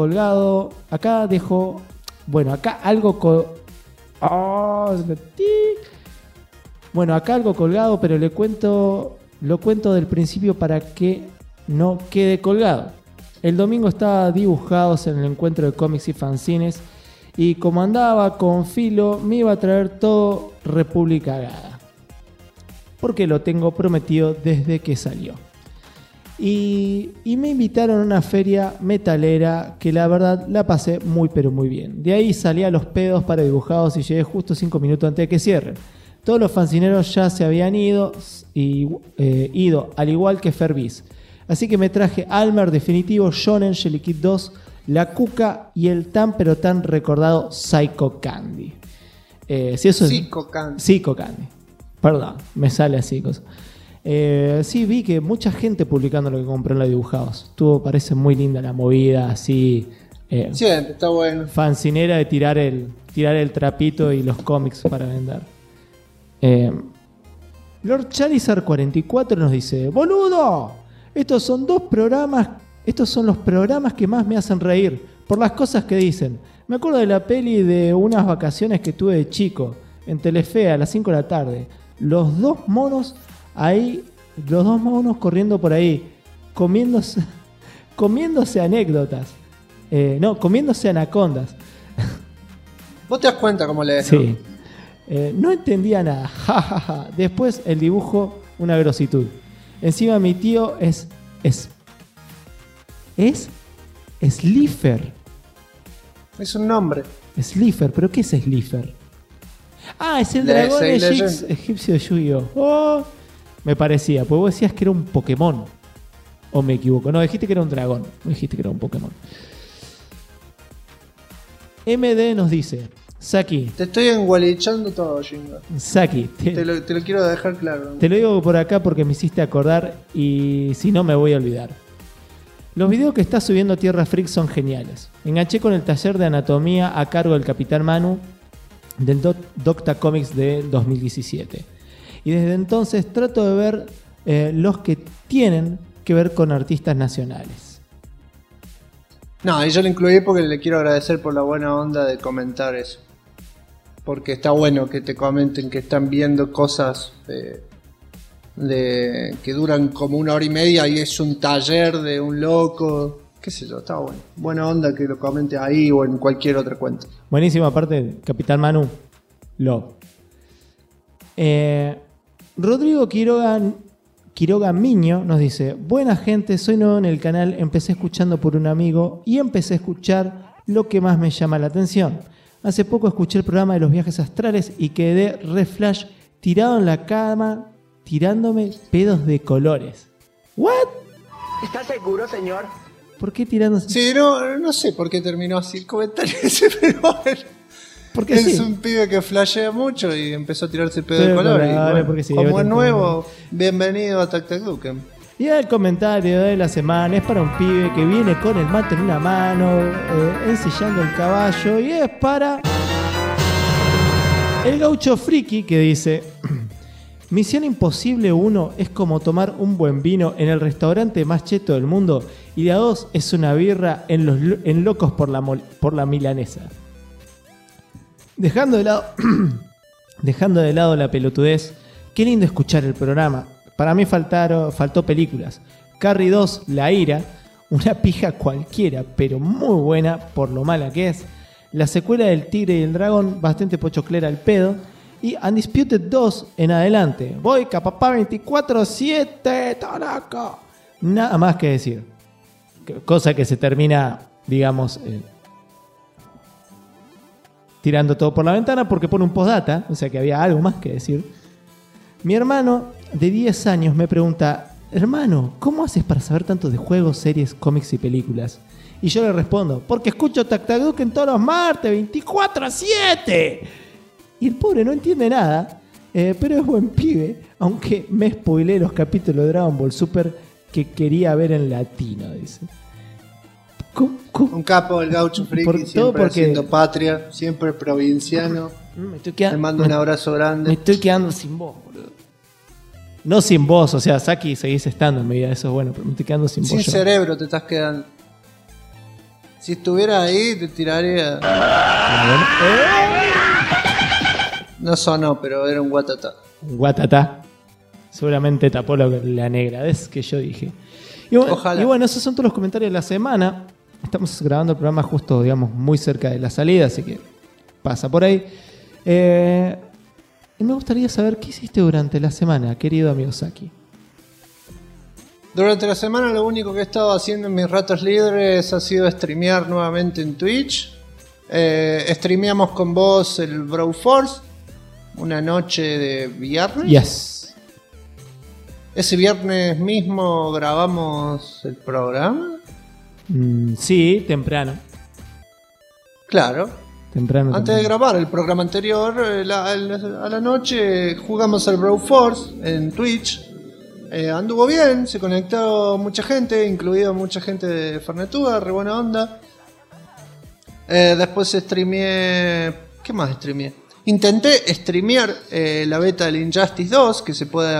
algo colgado, pero lo cuento del principio para que no quede colgado. El domingo estaba dibujados en el encuentro de cómics y fanzines, y como andaba con filo, me iba a traer todo República Gada, porque lo tengo prometido desde que salió. Y me invitaron a una feria metalera que la verdad la pasé muy pero muy bien. De ahí salí a los pedos para dibujados y llegué justo 5 minutos antes de que cierren. Todos los fanzineros ya se habían ido, al igual que Ferbiz. Así que me traje Almer Definitivo, Shonen, Jelly Kid 2, La Cuca y el tan pero tan recordado Psycho Candy. Psycho Candy. Perdón, me sale así cosa. Sí, vi que mucha gente publicando lo que compró en la dibujados. Parece muy linda la movida, así. Sí, está bueno. Fancinera de tirar el trapito y los cómics para vender. Lord Charizard 44 nos dice: ¡boludo! Estos son los programas que más me hacen reír por las cosas que dicen. Me acuerdo de la peli de unas vacaciones que tuve de chico en Telefe a las 5 de la tarde. Los dos monos corriendo por ahí, comiéndose anécdotas. Comiéndose anacondas. ¿Vos te das cuenta cómo lees? Sí. No entendía nada. Después el dibujo, una grositud. Encima mi tío es Slifer. Es un nombre. Slifer, ¿pero qué es Slifer? Es el dragón egipcio de Yu-Gi-Oh! Me parecía, porque vos decías que era un Pokémon. O me equivoco. No, dijiste que era un dragón. No dijiste que era un Pokémon. MD nos dice: Saki. Te estoy engualichando todo, Jingo. Saki. Te lo quiero dejar claro. Te lo digo por acá porque me hiciste acordar y si no me voy a olvidar. Los videos que está subiendo Tierra Freak son geniales. Enganché con el taller de anatomía a cargo del Capitán Manu del Docta Comics de 2017. Y desde entonces trato de ver los que tienen que ver con artistas nacionales. No, y yo lo incluí porque le quiero agradecer por la buena onda de comentar eso. Porque está bueno que te comenten que están viendo cosas que duran como 1 hora y media y es un taller de un loco. Qué sé yo, está bueno. Buena onda que lo comente ahí o en cualquier otra cuenta. Buenísimo, aparte, Capitán Manu. Rodrigo Quiroga Miño nos dice: buena gente, soy nuevo en el canal, empecé escuchando por un amigo y empecé a escuchar lo que más me llama la atención. Hace poco escuché el programa de los viajes astrales y quedé re flash tirado en la cama tirándome pedos de colores. ¿What? ¿Está seguro, señor? ¿Por qué tirándose? Sí, no sé por qué terminó así el comentario ese, pero bueno. Porque es sí. un pibe que flashea mucho y empezó a tirarse pedo de colores. Bueno, sí, como es nuevo, bienvenido a Tac Tac Duken. Y el comentario de la semana es para un pibe que viene con el mate en una mano, ensillando el caballo, y es para el Gaucho Friki, que dice: Misión Imposible 1 es como tomar un buen vino en el restaurante más cheto del mundo, y la 2 es una birra en Locos por la Milanesa. Dejando de lado la pelotudez, qué lindo escuchar el programa. Para mí faltó películas. Carrie 2, La Ira, una pija cualquiera, pero muy buena por lo mala que es. La secuela del Tigre y el Dragón, bastante pochoclera al pedo. Y Undisputed 2 en adelante. Voy, papá 24/7, toraco. Nada más que decir. Cosa que se termina, digamos, tirando todo por la ventana porque pone un postdata, o sea que había algo más que decir. Mi hermano de 10 años me pregunta: hermano, ¿cómo haces para saber tanto de juegos, series, cómics y películas? Y yo le respondo: porque escucho Tac Tac Duken todos los martes, 24/7. Y el pobre no entiende nada, pero es buen pibe, aunque me spoilé los capítulos de Dragon Ball Super que quería ver en latino, dice. Un capo del Gaucho Friki, siempre haciendo patria, siempre provinciano. Te mando un abrazo grande. Me estoy quedando sin voz, boludo. No sin voz, o sea, Saki seguís estando en mi vida, eso es bueno, pero me estoy quedando sin voz. Sin cerebro te estás quedando. Si estuviera ahí, te tiraría. No sonó, pero era un guatatá. Un guatatá. Seguramente tapó la negra, es que yo dije. Ojalá. Y bueno, esos son todos los comentarios de la semana. Estamos grabando el programa justo, digamos, muy cerca de la salida, así que pasa por ahí. Y me gustaría saber qué hiciste durante la semana, querido amigo Saki. Durante la semana lo único que he estado haciendo en mis ratos libres ha sido streamear nuevamente en Twitch. Streameamos con vos el Brawl Force una noche de viernes. Yes. Ese viernes mismo grabamos el programa. Sí, temprano. Claro. Temprano. Antes de grabar el programa anterior, a la noche jugamos al Brawl Force en Twitch. Anduvo bien, se conectó mucha gente, incluido mucha gente de Fernetuda, re buena onda. Después streameé. ¿Qué más streameé? Intenté streamear la beta del Injustice 2, que se podía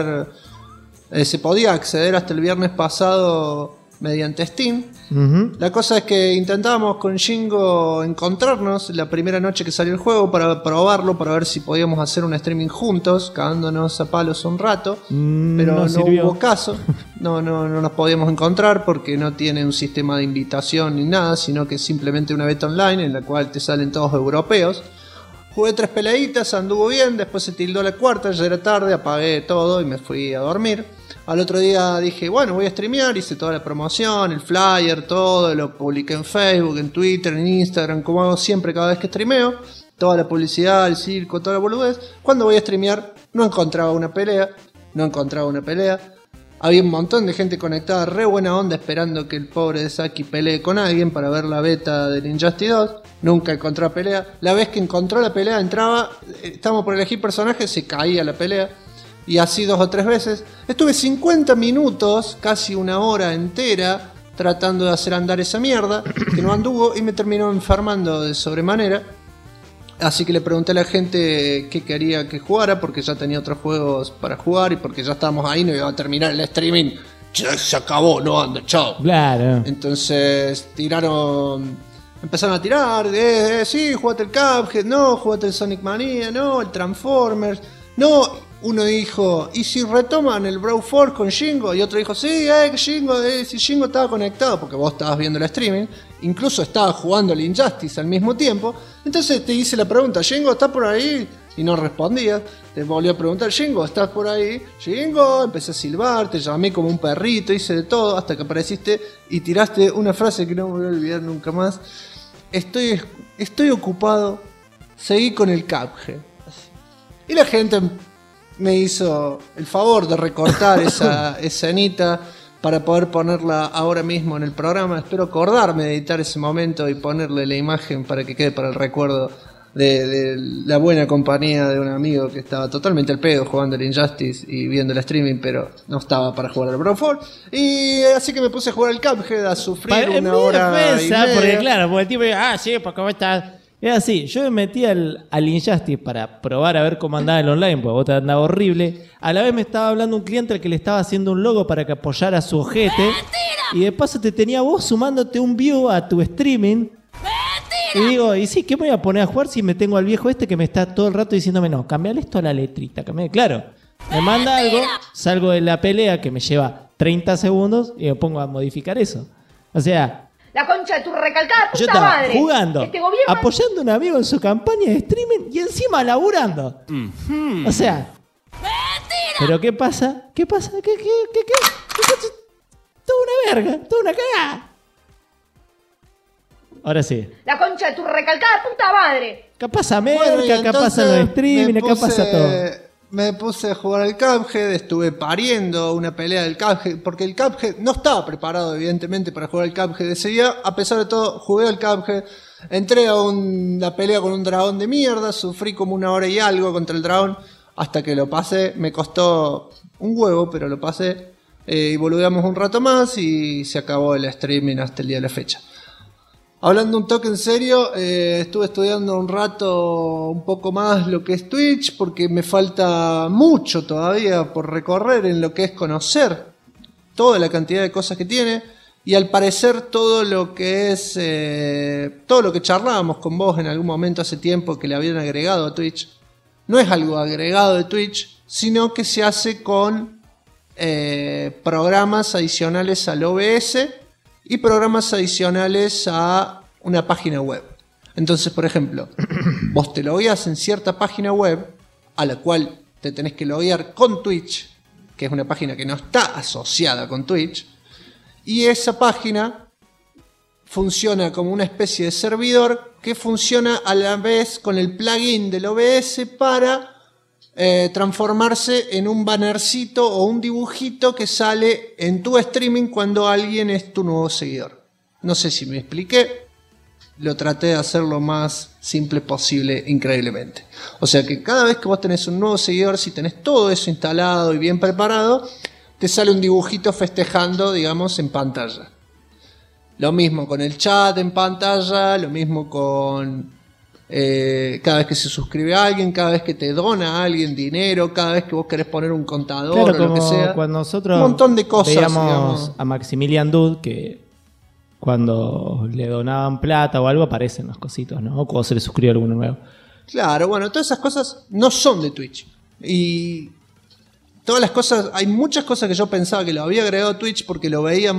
acceder hasta el viernes pasado mediante Steam. Uh-huh. La cosa es que intentábamos con Jingo encontrarnos la primera noche que salió el juego para probarlo, para ver si podíamos hacer un streaming juntos, cagándonos a palos un rato, pero no hubo caso. No nos podíamos encontrar porque no tiene un sistema de invitación ni nada, sino que es simplemente una beta online en la cual te salen todos europeos. Jugué 3 peladitas, anduvo bien, después se tildó la cuarta, ya era tarde, apagué todo y me fui a dormir. Al otro día dije, bueno, voy a streamear, hice toda la promoción, el flyer, todo, lo publiqué en Facebook, en Twitter, en Instagram, como hago siempre cada vez que streameo. Toda la publicidad, el circo, toda la boludez. Cuando voy a streamear no encontraba una pelea no encontraba una pelea. Había un montón de gente conectada, re buena onda, esperando que el pobre de Saki pelee con alguien para ver la beta del Injustice 2. Nunca encontró la pelea. La vez que encontró la pelea, entraba, estábamos por elegir personajes, se caía la pelea. Y así 2 o 3 veces. Estuve 50 minutos, casi una hora entera, tratando de hacer andar esa mierda, que no anduvo y me terminó enfermando de sobremanera. Así que le pregunté a la gente qué quería que jugara, porque ya tenía otros juegos para jugar y porque ya estábamos ahí, no iba a terminar el streaming. Ya se acabó, no anda, chao. Claro. Entonces empezaron a tirar, sí, jugate el Cuphead, no, jugate el Sonic Mania, no, el Transformers, no. Uno dijo, ¿y si retoman el Brawl Force con Shingo? Y otro dijo, sí, Shingo, si Shingo estaba conectado, porque vos estabas viendo el streaming, incluso estaba jugando el Injustice al mismo tiempo. Entonces te hice la pregunta, ¿Shingo está por ahí? Y no respondías. Te volví a preguntar, ¿Shingo estás por ahí? Shingo, empecé a silbar, te llamé como un perrito, hice de todo, hasta que apareciste y tiraste una frase que no me voy a olvidar nunca más. Estoy ocupado, seguí con el Cuphead. Y la gente me hizo el favor de recortar esa escenita para poder ponerla ahora mismo en el programa. Espero acordarme de editar ese momento y ponerle la imagen para que quede para el recuerdo de la buena compañía de un amigo que estaba totalmente al pedo jugando el Injustice y viendo el streaming, pero no estaba para jugar al Brawl Force. Y así que me puse a jugar al Cuphead, a sufrir una hora y media. Porque claro, porque el tipo, sí, porque vos estás... Es así, yo me metí al Injustice para probar a ver cómo andaba el online, porque vos te andaba horrible. A la vez me estaba hablando un cliente al que le estaba haciendo un logo para que apoyara su ojete. ¡Mentira! Y de paso te tenía vos sumándote un view a tu streaming. ¡Mentira! Y digo, y sí, ¿qué me voy a poner a jugar si me tengo al viejo este que me está todo el rato diciéndome, no, cambiale esto a la letrita? Claro, me manda algo, salgo de la pelea que me lleva 30 segundos y me pongo a modificar eso. O sea... La concha de tu recalcada puta yo estaba madre. Jugando, este gobierno... apoyando a un amigo en su campaña de streaming y encima laburando. O sea... ¡Mentira! ¿Pero qué pasa? ¿Qué pasa? ¿Qué? Toda una verga, toda una cagada. Ahora sí. La concha de tu recalcada puta madre. Acá pasa merca, acá pasa los streaming, acá pasa todo. Me puse a jugar al Cuphead, estuve pariendo una pelea del Cuphead, porque el Cuphead no estaba preparado evidentemente para jugar al Cuphead ese día. A pesar de todo, jugué al Cuphead, entré a una pelea con un dragón de mierda, sufrí como una hora y algo contra el dragón, hasta que lo pasé. Me costó un huevo, pero lo pasé, y boludeamos un rato más y se acabó el streaming hasta el día de la fecha. Hablando un toque en serio, estuve estudiando un rato un poco más lo que es Twitch, porque me falta mucho todavía por recorrer en lo que es conocer toda la cantidad de cosas que tiene, y al parecer todo lo que es todo lo que charlábamos con vos en algún momento hace tiempo que le habían agregado a Twitch, no es algo agregado de Twitch, sino que se hace con programas adicionales al OBS y programas adicionales a una página web. Entonces, por ejemplo, vos te logueás en cierta página web a la cual te tenés que loguear con Twitch, que es una página que no está asociada con Twitch, y esa página funciona como una especie de servidor que funciona a la vez con el plugin del OBS para transformarse en un bannercito o un dibujito que sale en tu streaming cuando alguien es tu nuevo seguidor. No sé si me expliqué, lo traté de hacer lo más simple posible, increíblemente. O sea que cada vez que vos tenés un nuevo seguidor, si tenés todo eso instalado y bien preparado, te sale un dibujito festejando, digamos, en pantalla. Lo mismo con el chat en pantalla, lo mismo con cada vez que se suscribe a alguien, cada vez que te dona a alguien dinero, cada vez que vos querés poner un contador, claro, o lo que sea. Cuando nosotros un montón de cosas, veíamos digamos, a Maximilian Dud, que cuando le donaban plata o algo aparecen los cositos, ¿no? Cuando se le suscribe alguno nuevo. Claro, bueno, todas esas cosas no son de Twitch. Y todas las cosas, hay muchas cosas que yo pensaba que lo había agregado a Twitch porque lo veía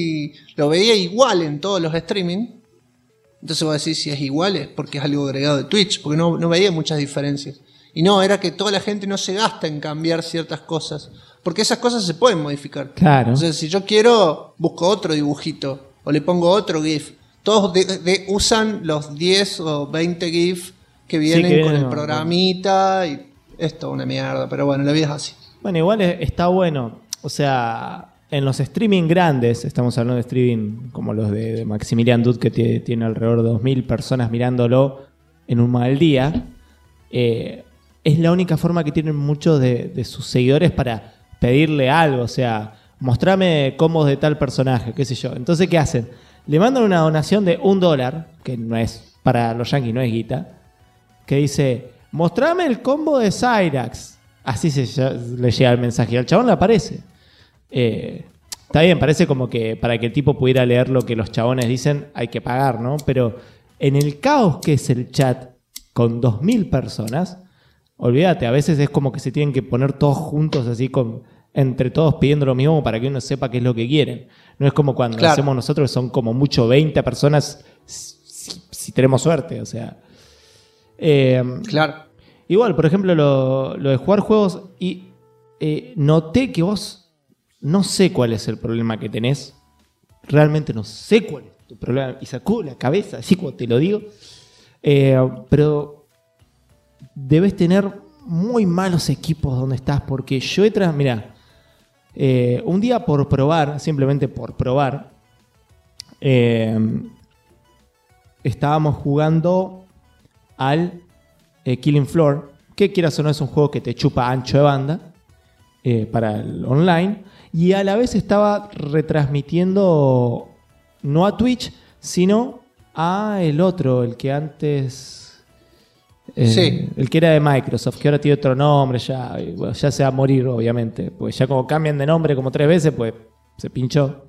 igual en todos los streaming. Entonces voy a decir, si es igual es porque es algo agregado de Twitch, porque no veía muchas diferencias. Y no, era que toda la gente no se gasta en cambiar ciertas cosas, porque esas cosas se pueden modificar. Claro. Entonces, si yo quiero, busco otro dibujito, o le pongo otro GIF. Todos usan los 10 o 20 GIF que vienen con el programita, y esto es una mierda, pero bueno, la vida es así. Bueno, igual está bueno. O sea, en los streaming grandes, estamos hablando de streaming como los de Maximilian Dood, que tiene alrededor de 2.000 personas mirándolo en un mal día. Es la única forma que tienen muchos de sus seguidores para pedirle algo. O sea, mostrame combos de tal personaje, qué sé yo. Entonces, ¿qué hacen? Le mandan una donación de $1, que no es para los yankees, no es guita, que dice, mostrame el combo de Cyrax. Así le llega el mensaje y al chabón le aparece. Está bien, parece como que para que el tipo pudiera leer lo que los chabones dicen hay que pagar, ¿no? Pero en el caos que es el chat con 2.000 personas, olvídate, a veces es como que se tienen que poner todos juntos así entre todos pidiendo lo mismo para que uno sepa qué es lo que quieren. No es como cuando hacemos nosotros, son como mucho 20 personas si tenemos suerte, o sea. Claro. Igual, por ejemplo, lo de jugar juegos y noté que vos no sé cuál es el problema que tenés. Realmente no sé cuál es tu problema. Y sacó la cabeza, así como te lo digo. Pero debes tener muy malos equipos donde estás. Porque yo mirá, un día por probar, simplemente por probar, estábamos jugando al Killing Floor, que quieras o no es un juego que te chupa ancho de banda para el online, y a la vez estaba retransmitiendo no a Twitch, sino a el otro, el que antes el que era de Microsoft, que ahora tiene otro nombre, ya se va a morir obviamente, pues ya como cambian de nombre como 3 veces, pues se pinchó.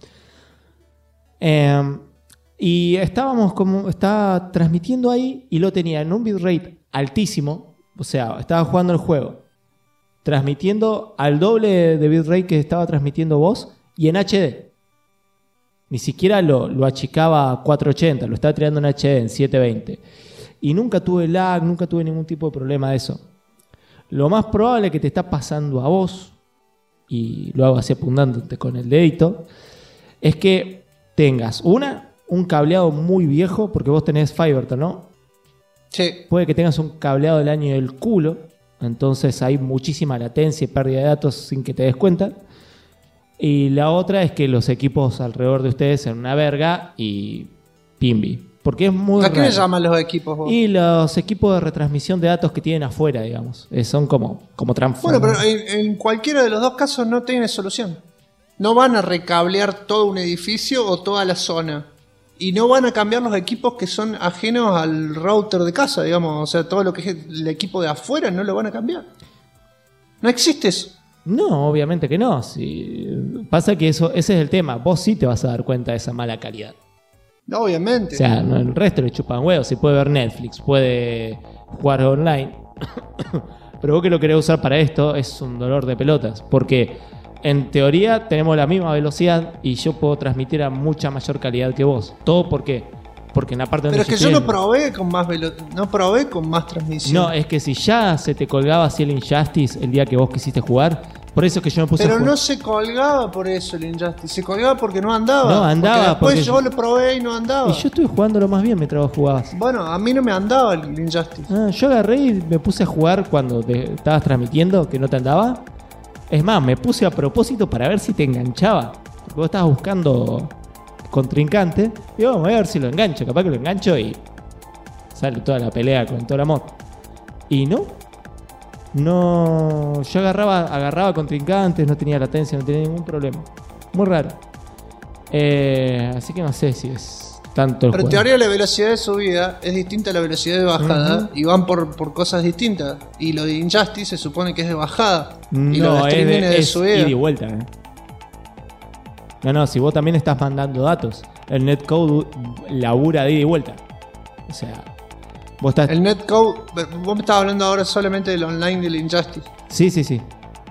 Y estaba transmitiendo ahí y lo tenía en un bitrate altísimo, o sea, estaba jugando el juego, transmitiendo al doble de bitrate que estaba transmitiendo vos y en HD. Ni siquiera lo achicaba a 480, lo estaba tirando en HD, en 720. Y nunca tuve lag, nunca tuve ningún tipo de problema de eso. Lo más probable que te está pasando a vos, y lo hago así apuntándote con el dedito, es que tengas un cableado muy viejo, porque vos tenés Fiverr, ¿no? Sí. Puede que tengas un cableado del año del culo, entonces hay muchísima latencia y pérdida de datos sin que te des cuenta. Y la otra es que los equipos alrededor de ustedes sean una verga y pimbi. Porque es muy ¿A qué le llaman los equipos vos? Y los equipos de retransmisión de datos que tienen afuera, digamos. Son como transformadores. Bueno, pero en cualquiera de los dos casos no tiene solución. No van a recablear todo un edificio o toda la zona. Y no van a cambiar los equipos que son ajenos al router de casa, digamos. O sea, todo lo que es el equipo de afuera no lo van a cambiar. No existe eso. No, obviamente que no. Pasa que ese es el tema. Vos sí te vas a dar cuenta de esa mala calidad. No, obviamente. O sea, el resto le chupan huevos. Si puede ver Netflix, puede jugar online. Pero vos que lo querés usar para esto es un dolor de pelotas. Porque en teoría tenemos la misma velocidad y yo puedo transmitir a mucha mayor calidad que vos. ¿Todo por qué? Porque en la parte donde pero es que yo no probé con más no probé con más transmisión. No, es que si ya se te colgaba así el Injustice el día que vos quisiste jugar, por eso es que yo me puse a jugar. Pero no se colgaba por eso el Injustice, se colgaba porque no andaba. No andaba porque después yo lo probé y no andaba. Y yo estuve jugándolo más bien mientras vos jugabas. Bueno, a mí no me andaba el Injustice. Yo agarré y me puse a jugar cuando te estabas transmitiendo que no te andaba. Es más, me puse a propósito para ver si te enganchaba. Porque vos estabas buscando contrincante. Y vamos a ver si lo engancho. Capaz que lo engancho y sale toda la pelea con todo el amor. Y no, yo agarraba contrincantes, no tenía latencia, no tenía ningún problema. Muy raro. Así que no sé si es tanto el Pero juego. en teoría la velocidad de subida es distinta a la velocidad de bajada. Y van por cosas distintas. Y lo de Injustice se supone que es de bajada. Y lo de streaming es de subida. Ida y vuelta, No, si vos también estás mandando datos, el netcode labura de ida y vuelta. O sea, vos estás... El netcode, vos me estás hablando ahora solamente del online del Injustice. Sí.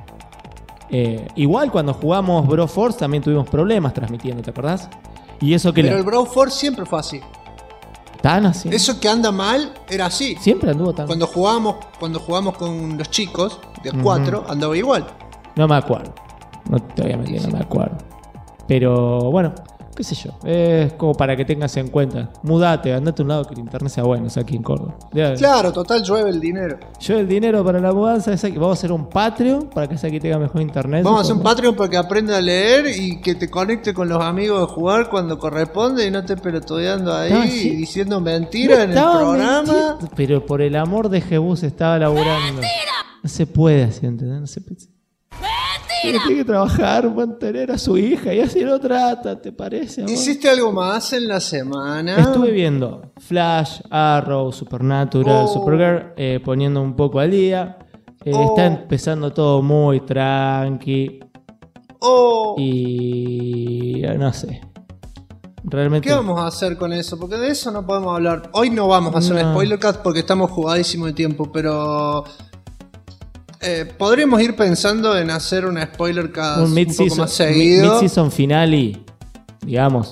Igual cuando jugamos Broforce también tuvimos problemas transmitiendo, ¿te acordás? Y eso que pero el Broforce siempre fue así. ¿Tan así? Eso que anda mal era así. Siempre anduvo tan. Cuando jugamos con los chicos de 4 andaba igual. No me acuerdo. No te voy a mentir, no me acuerdo. Pero bueno, qué sé yo. Es como para que tengas en cuenta. Mudate, andate a un lado que el internet sea bueno, o sea, aquí en Córdoba. Claro, total, llueve el dinero. Yo el dinero para la mudanza es aquí. Vamos a hacer un Patreon para que aquí tenga mejor internet. Vamos a hacer un Patreon para que aprenda a leer y que te conecte con los amigos de jugar cuando corresponde y no estés pelotudeando ahí y diciendo mentiras en el programa. Pero por el amor de Jebus estaba laburando. No se puede así, ¿entendés? No se puede. Tiene que trabajar, mantener a su hija y así lo trata, ¿te parece? Amor? ¿Hiciste algo más en la semana? Estuve viendo Flash, Arrow, Supernatural, Supergirl, poniendo un poco al día. Está empezando todo muy tranqui. Y no sé. Realmente. ¿Qué vamos a hacer con eso? Porque de eso no podemos hablar. Hoy no vamos a hacer un spoilercast porque estamos jugadísimos de tiempo, pero podríamos ir pensando en hacer un spoilercast un poco más seguido. Mid-season finale, digamos.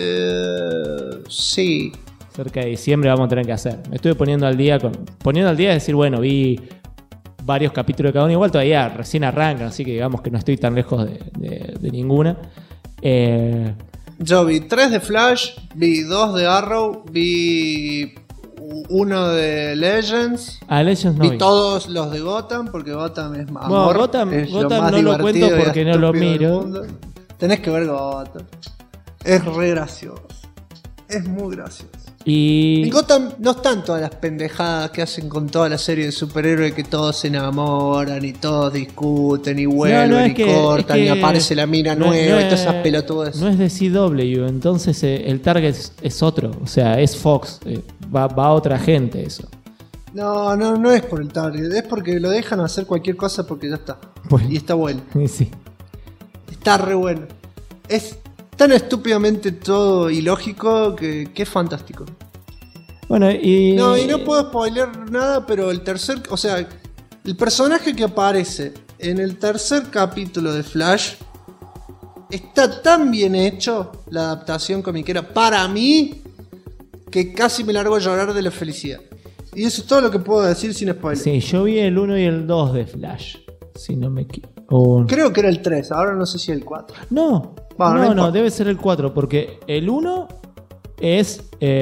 Sí. Cerca de diciembre vamos a tener que hacer. Me estuve poniendo al día Poniendo al día es decir, bueno, vi varios capítulos de cada uno. Igual todavía recién arrancan, así que digamos que no estoy tan lejos de ninguna. Yo vi 3 de Flash, vi 2 de Arrow, vi 1 de Legends. Legends no vi todos los de Gotham, porque Gotham es amor. Bueno, Gotham no lo cuento porque no lo miro. Tenés que ver Gotham. Es re gracioso. Es muy gracioso. Y en Gotham no están todas las pendejadas que hacen con toda la serie de superhéroes, que todos se enamoran y todos discuten y vuelven cortan y aparece la mina nueva y todas esas pelotudas. No es de CW, entonces el target es otro, o sea, es Fox, va a otra gente eso. No es por el target, es porque lo dejan hacer cualquier cosa porque ya está. Bueno, y está bueno. Sí. Está re bueno. Es tan estúpidamente todo ilógico que es fantástico. Bueno, y no puedo spoiler nada, pero el personaje que aparece en el tercer capítulo de Flash está tan bien hecho, la adaptación comiquera, para mí, que casi me largo a llorar de la felicidad. Y eso es todo lo que puedo decir sin spoiler. Sí, yo vi el 1 y el 2 de Flash, si no me equivoco. Creo que era el 3, ahora no sé si el 4. No, debe ser el 4, porque el 1 es...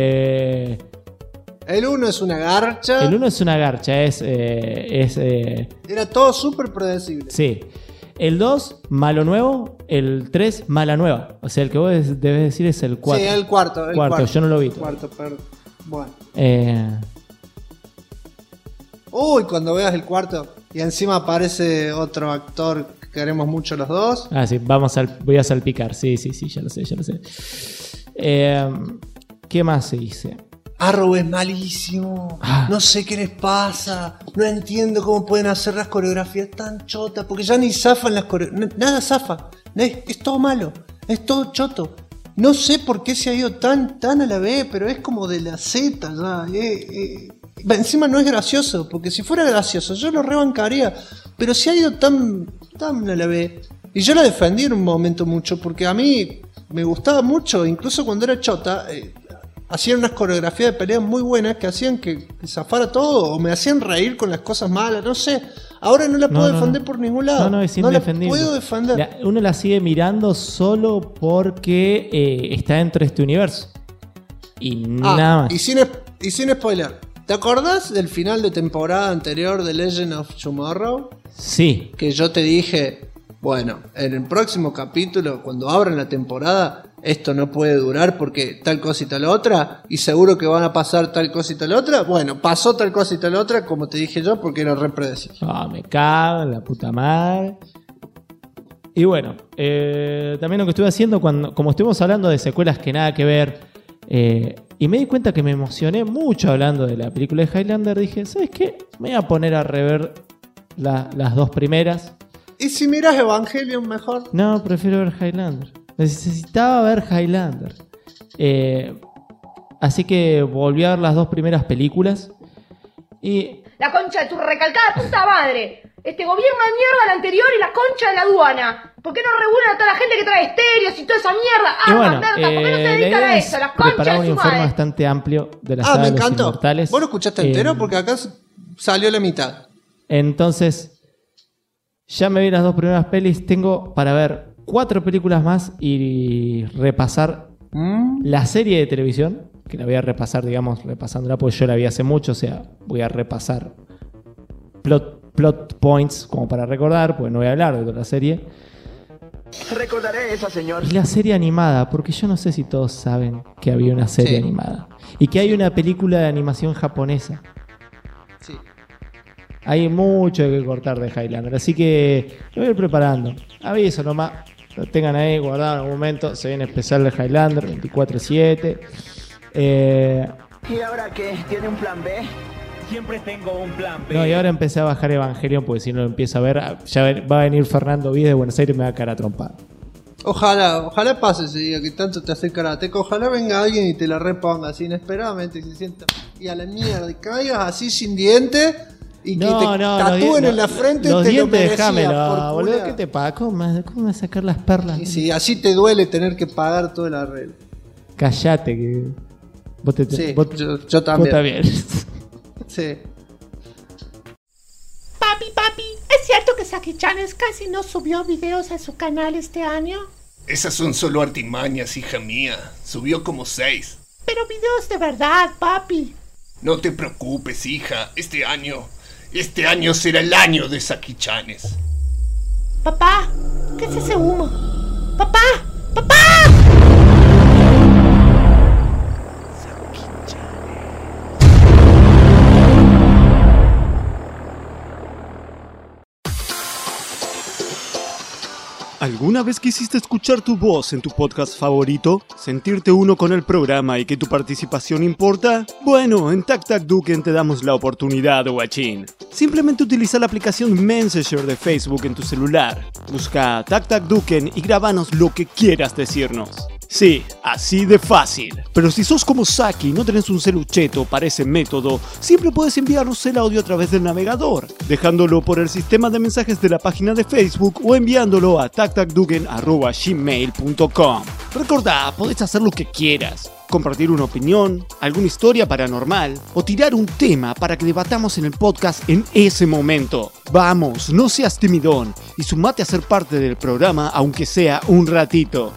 el 1 es una garcha. El 1 es una garcha, era todo súper predecible. Sí. El 2, malo nuevo. El 3, mala nueva. O sea, el que vos debes decir es el 4. Sí, el cuarto. Yo no lo vi. Perdón. Bueno. Uy, cuando veas el cuarto y encima aparece otro actor que queremos mucho los dos. Ah, sí, voy a salpicar. Sí, ya lo sé. ¿Qué más se dice? Arrow es malísimo. No sé qué les pasa. No entiendo cómo pueden hacer las coreografías tan chotas. Porque ya ni zafan las coreografías. Nada zafa. Es todo malo. Es todo choto. No sé por qué se ha ido tan a la B, pero es como de la Z ya. Encima no es gracioso. Porque si fuera gracioso yo lo rebancaría. Pero se ha ido tan a la B. Y yo la defendí en un momento mucho. Porque a mí me gustaba mucho. Incluso cuando era chota. Hacían unas coreografías de peleas muy buenas que hacían que zafara todo, o me hacían reír con las cosas malas, no sé. Ahora no la puedo defender por ningún lado. Es indefendible. No la puedo defender. Uno la sigue mirando solo porque está dentro de este universo. Y nada más. Y sin spoiler. ¿Te acordás del final de temporada anterior de Legend of Tomorrow? Sí. Que yo te dije, bueno, en el próximo capítulo, cuando abran la temporada, esto no puede durar porque tal cosa y tal otra, y seguro que van a pasar tal cosa y tal otra. Bueno, pasó tal cosa y tal otra, como te dije yo, porque era re predecible. Me cago en la puta madre. Y bueno, también lo que estuve haciendo, como estuvimos hablando de secuelas que nada que ver, y me di cuenta que me emocioné mucho hablando de la película de Highlander, dije, ¿sabes qué? Me voy a poner a rever las dos primeras. ¿Y si miras Evangelion mejor? No, prefiero ver Highlander. Necesitaba ver Highlander. Así que volví a ver las dos primeras películas. Y... La concha de tu recalcada puta madre. Este gobierno de mierda, el anterior y la concha de la aduana. ¿Por qué no regulan a toda la gente que trae estéreos y toda esa mierda? Merda, ¿por qué no se dedican a eso? Las conchas de su madre. Un informe bastante amplio de la saga de los Inmortales. ¿Vos lo escuchaste entero? Porque acá salió la mitad. Entonces, ya me vi las dos primeras pelis. Tengo para ver 4 películas más y repasar La serie de televisión, que la voy a repasar, digamos, repasándola, porque yo la vi hace mucho, o sea, voy a repasar plot points como para recordar, porque no voy a hablar de toda la serie. Recordaré esa, señor. Y la serie animada, porque yo no sé si todos saben que había una serie animada. Y que hay una película de animación japonesa. Sí. Hay mucho que cortar de Highlander, así que lo voy a ir preparando. Aviso nomás, lo tengan ahí guardado en algún momento. Se viene especial de Highlander 24/7. ¿Y ahora qué? ¿Tiene un plan B? Siempre tengo un plan B. No, y ahora empecé a bajar Evangelion, porque si no lo empiezo a ver, ya va a venir Fernando Víez de Buenos Aires y me va a caer a trompar. Ojalá pase ese día que tanto te hace karateca. Ojalá venga alguien y te la reponga así inesperadamente y se sienta y a la mierda y caigas así sin dientes y que te tatúen en la frente. Los te dientes lo déjamelo, boludo. ¿Qué te pasa? ¿Cómo me vas a sacar las perlas? Y si así te duele tener que pagar todo el arreglo. Callate, que vos yo también. Vos también. Sí. Papi, ¿es cierto que Saki-chan casi no subió videos a su canal este año? Esas son solo artimañas, hija mía. Subió como 6. Pero videos de verdad, papi. No te preocupes, hija. Este año será el año de Saki-chanes. Papá, ¿qué es ese humo? ¡Papá! ¿Alguna vez quisiste escuchar tu voz en tu podcast favorito? ¿Sentirte uno con el programa y que tu participación importa? Bueno, en Tac Tac Duken te damos la oportunidad, guachín. Simplemente utiliza la aplicación Messenger de Facebook en tu celular. Busca Tac Tac Duken y grábanos lo que quieras decirnos. Sí, así de fácil. Pero si sos como Saki y no tenés un celucheto para ese método, siempre puedes enviarnos el audio a través del navegador, dejándolo por el sistema de mensajes de la página de Facebook o enviándolo a tactacduken@gmail.com. Recordá, podés hacer lo que quieras. Compartir una opinión, alguna historia paranormal o tirar un tema para que debatamos en el podcast en ese momento. Vamos, no seas timidón y sumate a ser parte del programa aunque sea un ratito.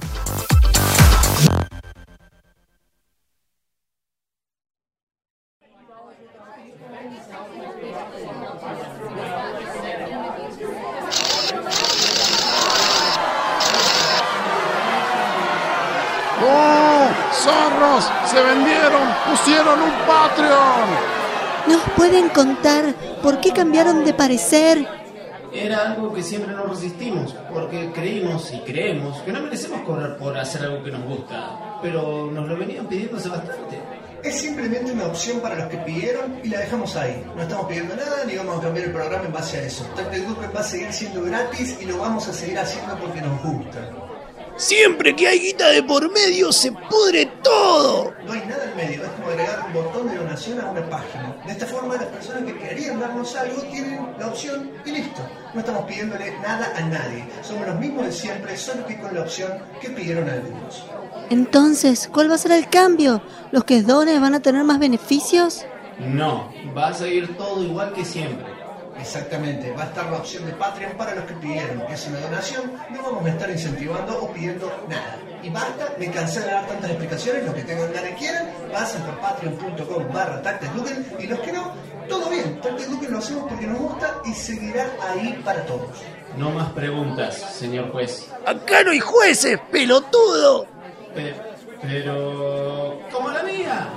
¡Zorros! ¡Se vendieron! ¡Pusieron un Patreon! ¿Nos pueden contar por qué cambiaron de parecer? Era algo que siempre nos resistimos, porque creímos y creemos que no merecemos cobrar por hacer algo que nos gusta, pero nos lo venían pidiendo hace bastante. Es simplemente una opción para los que pidieron y la dejamos ahí. No estamos pidiendo nada ni vamos a cambiar el programa en base a eso. Tac Tac Duken va a seguir siendo gratis y lo vamos a seguir haciendo porque nos gusta. Siempre que hay guita de por medio se pudre todo. No hay nada en medio, es como agregar un botón de donación a una página. De esta forma las personas que querían darnos algo tienen la opción y listo. No estamos pidiéndole nada a nadie. Somos los mismos de siempre, solo que con la opción que pidieron algunos. Entonces, ¿cuál va a ser el cambio? ¿Los que donen van a tener más beneficios? No, va a seguir todo igual que siempre. Exactamente, va a estar la opción de Patreon para los que pidieron. Es una donación, no vamos a estar incentivando o pidiendo nada. Y basta, me cansé de dar tantas explicaciones. Los que tengan ganas y quieran, pasen por patreon.com/TacTacDuken y los que no, todo bien. Tac Tac Duken lo hacemos porque nos gusta y seguirá ahí para todos. No más preguntas, señor juez. Acá no hay jueces, pelotudo. Pero... ¡como la mía!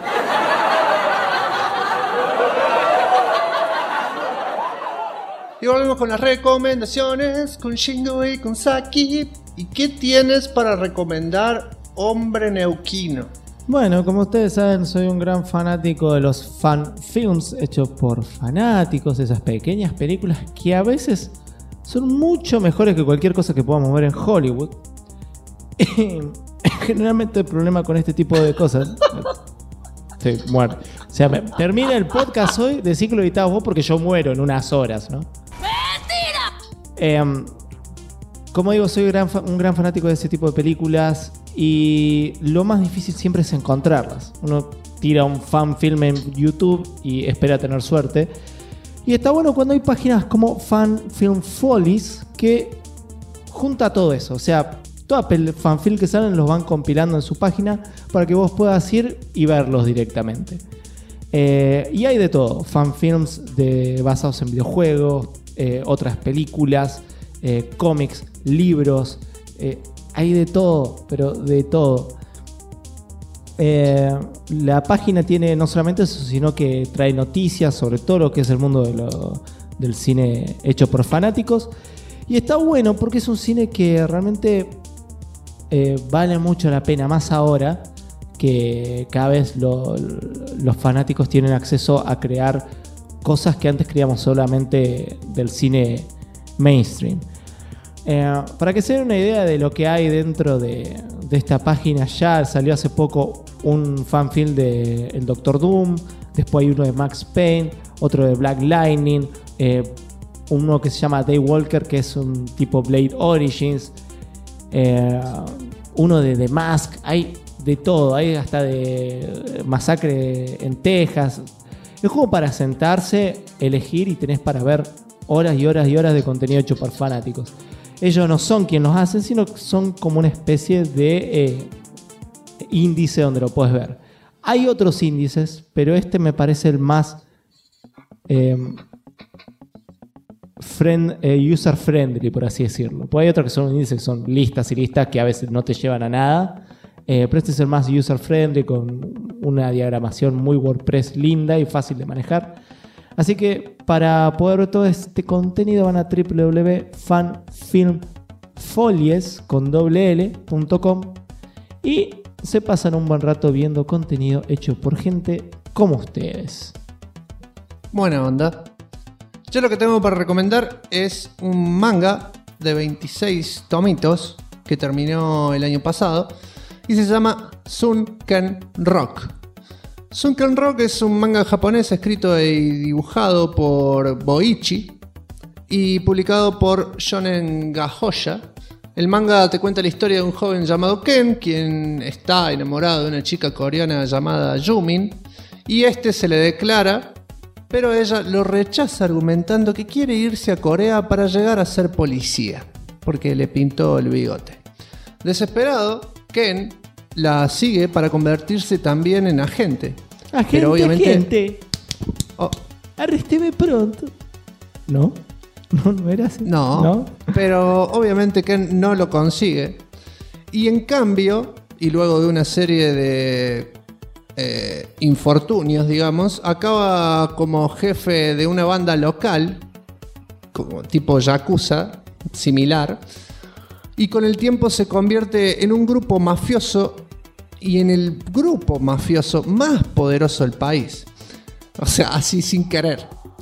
Y volvemos con las recomendaciones, con Shingo y con Saki. ¿Y qué tienes para recomendar, hombre neuquino? Bueno, como ustedes saben, soy un gran fanático de los fan films hechos por fanáticos, esas pequeñas películas que a veces son mucho mejores que cualquier cosa que podamos ver en Hollywood. Generalmente el problema con este tipo de cosas... Sí, muero. O sea, termina el podcast hoy, decí que lo editabas vos porque yo muero en unas horas, ¿no? Como digo, soy un gran fanático de ese tipo de películas y lo más difícil siempre es encontrarlas. Uno tira un fan film en YouTube y espera tener suerte. Y está bueno cuando hay páginas como Fan Film Follies que junta todo eso. O sea, toda fanfic que salen los van compilando en su página para que vos puedas ir y verlos directamente. Y hay de todo, fanfilms basados en videojuegos, otras películas, cómics, libros, hay de todo, pero de todo. La página tiene no solamente eso, sino que trae noticias sobre todo lo que es el mundo del cine hecho por fanáticos. Y está bueno porque es un cine que realmente vale mucho la pena, más ahora que cada vez los fanáticos tienen acceso a crear cosas que antes creíamos solamente del cine mainstream. Para que se den una idea de lo que hay dentro de esta página, ya salió hace poco un fanfilm de el Doctor Doom, después hay uno de Max Payne, otro de Black Lightning, uno que se llama Daywalker, que es un tipo Blade Origins, uno de The Mask, hay de todo, hay hasta de Masacre en Texas. Es como para sentarse, elegir y tenés para ver horas y horas y horas de contenido hecho por fanáticos. Ellos no son quienes los hacen, sino que son como una especie de índice donde lo puedes ver. Hay otros índices, pero este me parece el más user friendly, por así decirlo. Pues hay otros que son índices que son listas y listas que a veces no te llevan a nada, pero este es el más user friendly, con una diagramación muy WordPress linda y fácil de manejar. Así que para poder ver todo este contenido van a www.fanfilmfolies.com y se pasan un buen rato viendo contenido hecho por gente como ustedes. Buena onda. Yo lo que tengo para recomendar es un manga de 26 tomitos que terminó el año pasado y se llama Sunken Rock. Sunken Rock es un manga japonés escrito y dibujado por Boichi y publicado por Shonen Gahoya. El manga te cuenta la historia de un joven llamado Ken, quien está enamorado de una chica coreana llamada Yumin, y este se le declara, pero ella lo rechaza argumentando que quiere irse a Corea para llegar a ser policía, porque le pintó el bigote. Desesperado, Ken la sigue para convertirse también en agente. Pero obviamente, agente. Oh. Arrésteme pronto. ¿No? ¿No era así? No, pero obviamente Ken no lo consigue. Y en cambio, y luego de una serie de infortunios, digamos, acaba como jefe de una banda local, como tipo Yakuza, similar, y con el tiempo se convierte en un grupo mafioso y en el grupo mafioso más poderoso del país. O sea, así sin querer.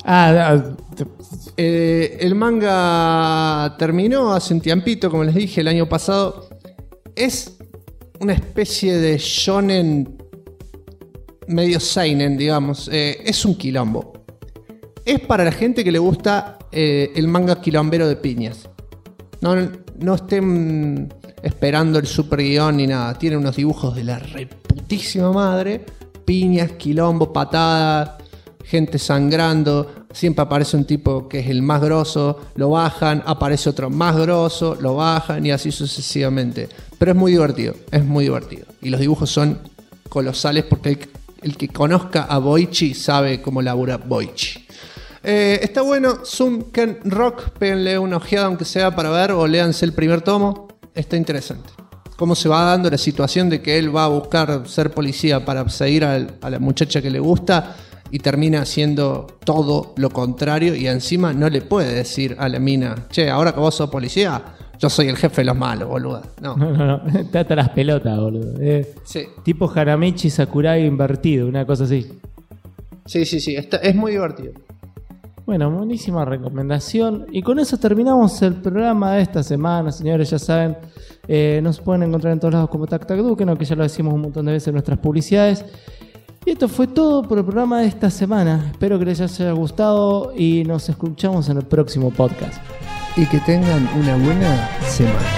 El manga terminó hace un tiempito, como les dije, el año pasado. Es una especie de shonen medio seinen, digamos. Es un quilombo. Es para la gente que le gusta el manga quilombero de piñas. No estén esperando el super guión ni nada. Tiene unos dibujos de la reputísima madre. Piñas, quilombo, patadas, gente sangrando. Siempre aparece un tipo que es el más grosso, lo bajan, aparece otro más grosso, lo bajan y así sucesivamente. Pero es muy divertido, es muy divertido. Y los dibujos son colosales porque el que conozca a Boichi sabe cómo labura Boichi. Está bueno, Sunken Rock, péguenle una ojeada aunque sea para ver, o léanse el primer tomo. Está interesante. Cómo se va dando la situación de que él va a buscar ser policía para seguir a la muchacha que le gusta y termina haciendo todo lo contrario y encima no le puede decir a la mina, che, ahora que vos sos policía, yo soy el jefe de los malos, boludo. No. Te ata las pelotas, boludo. Sí. Tipo Haramichi Sakurai invertido, una cosa así. Sí, es muy divertido. Bueno, buenísima recomendación. Y con eso terminamos el programa de esta semana, señores. Ya saben, nos pueden encontrar en todos lados como TacTacDuken, que ya lo decimos un montón de veces en nuestras publicidades. Y esto fue todo por el programa de esta semana. Espero que les haya gustado y nos escuchamos en el próximo podcast. Y que tengan una buena semana.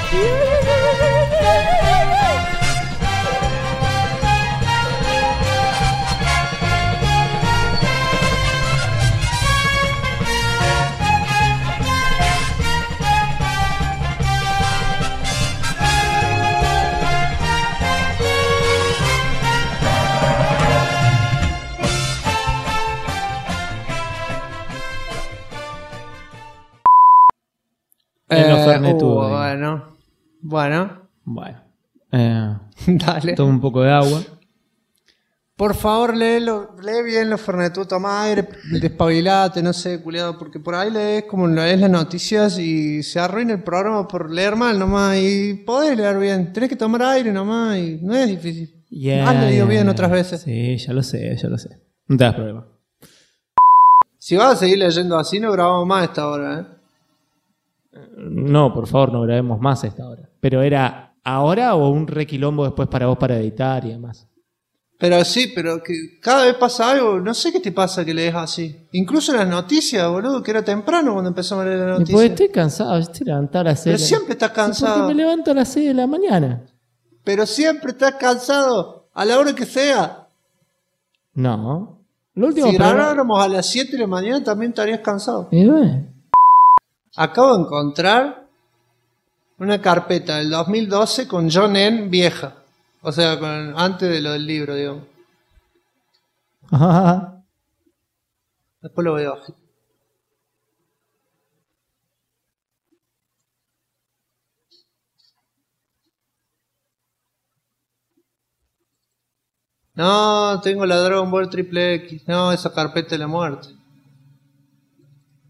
en los fernetudos. Bueno. Dale. Toma un poco de agua. Por favor, lee bien los fernetudos, toma aire, despabilate, no sé, culiado, porque por ahí lees como lees las noticias y se arruina el programa por leer mal nomás, y podés leer bien, tenés que tomar aire nomás y no es difícil. Has leído bien otras veces. Sí, ya lo sé. No te das problema. Si vas a seguir leyendo así, no grabamos más a esta hora, No, por favor, no grabemos más a esta hora. ¿Pero era ahora o un requilombo después para vos para editar y demás? Pero sí, pero que cada vez pasa algo, no sé qué te pasa que lees así. Incluso las noticias, boludo, que era temprano cuando empezamos a leer las noticias. Pues estoy cansado, estoy levantado a las 6. Pero siempre estás cansado. Sí, porque me levanto a las 6 de la mañana. Pero siempre estás cansado, a la hora que sea. No. Si grabáramos a las 7 de la mañana también estarías cansado. Bueno. Acabo de encontrar una carpeta del 2012 con John N. vieja. O sea, antes de lo del libro, digamos. Ajá. Después lo veo. No, tengo la Dragon Ball Triple X. No, esa carpeta de la muerte.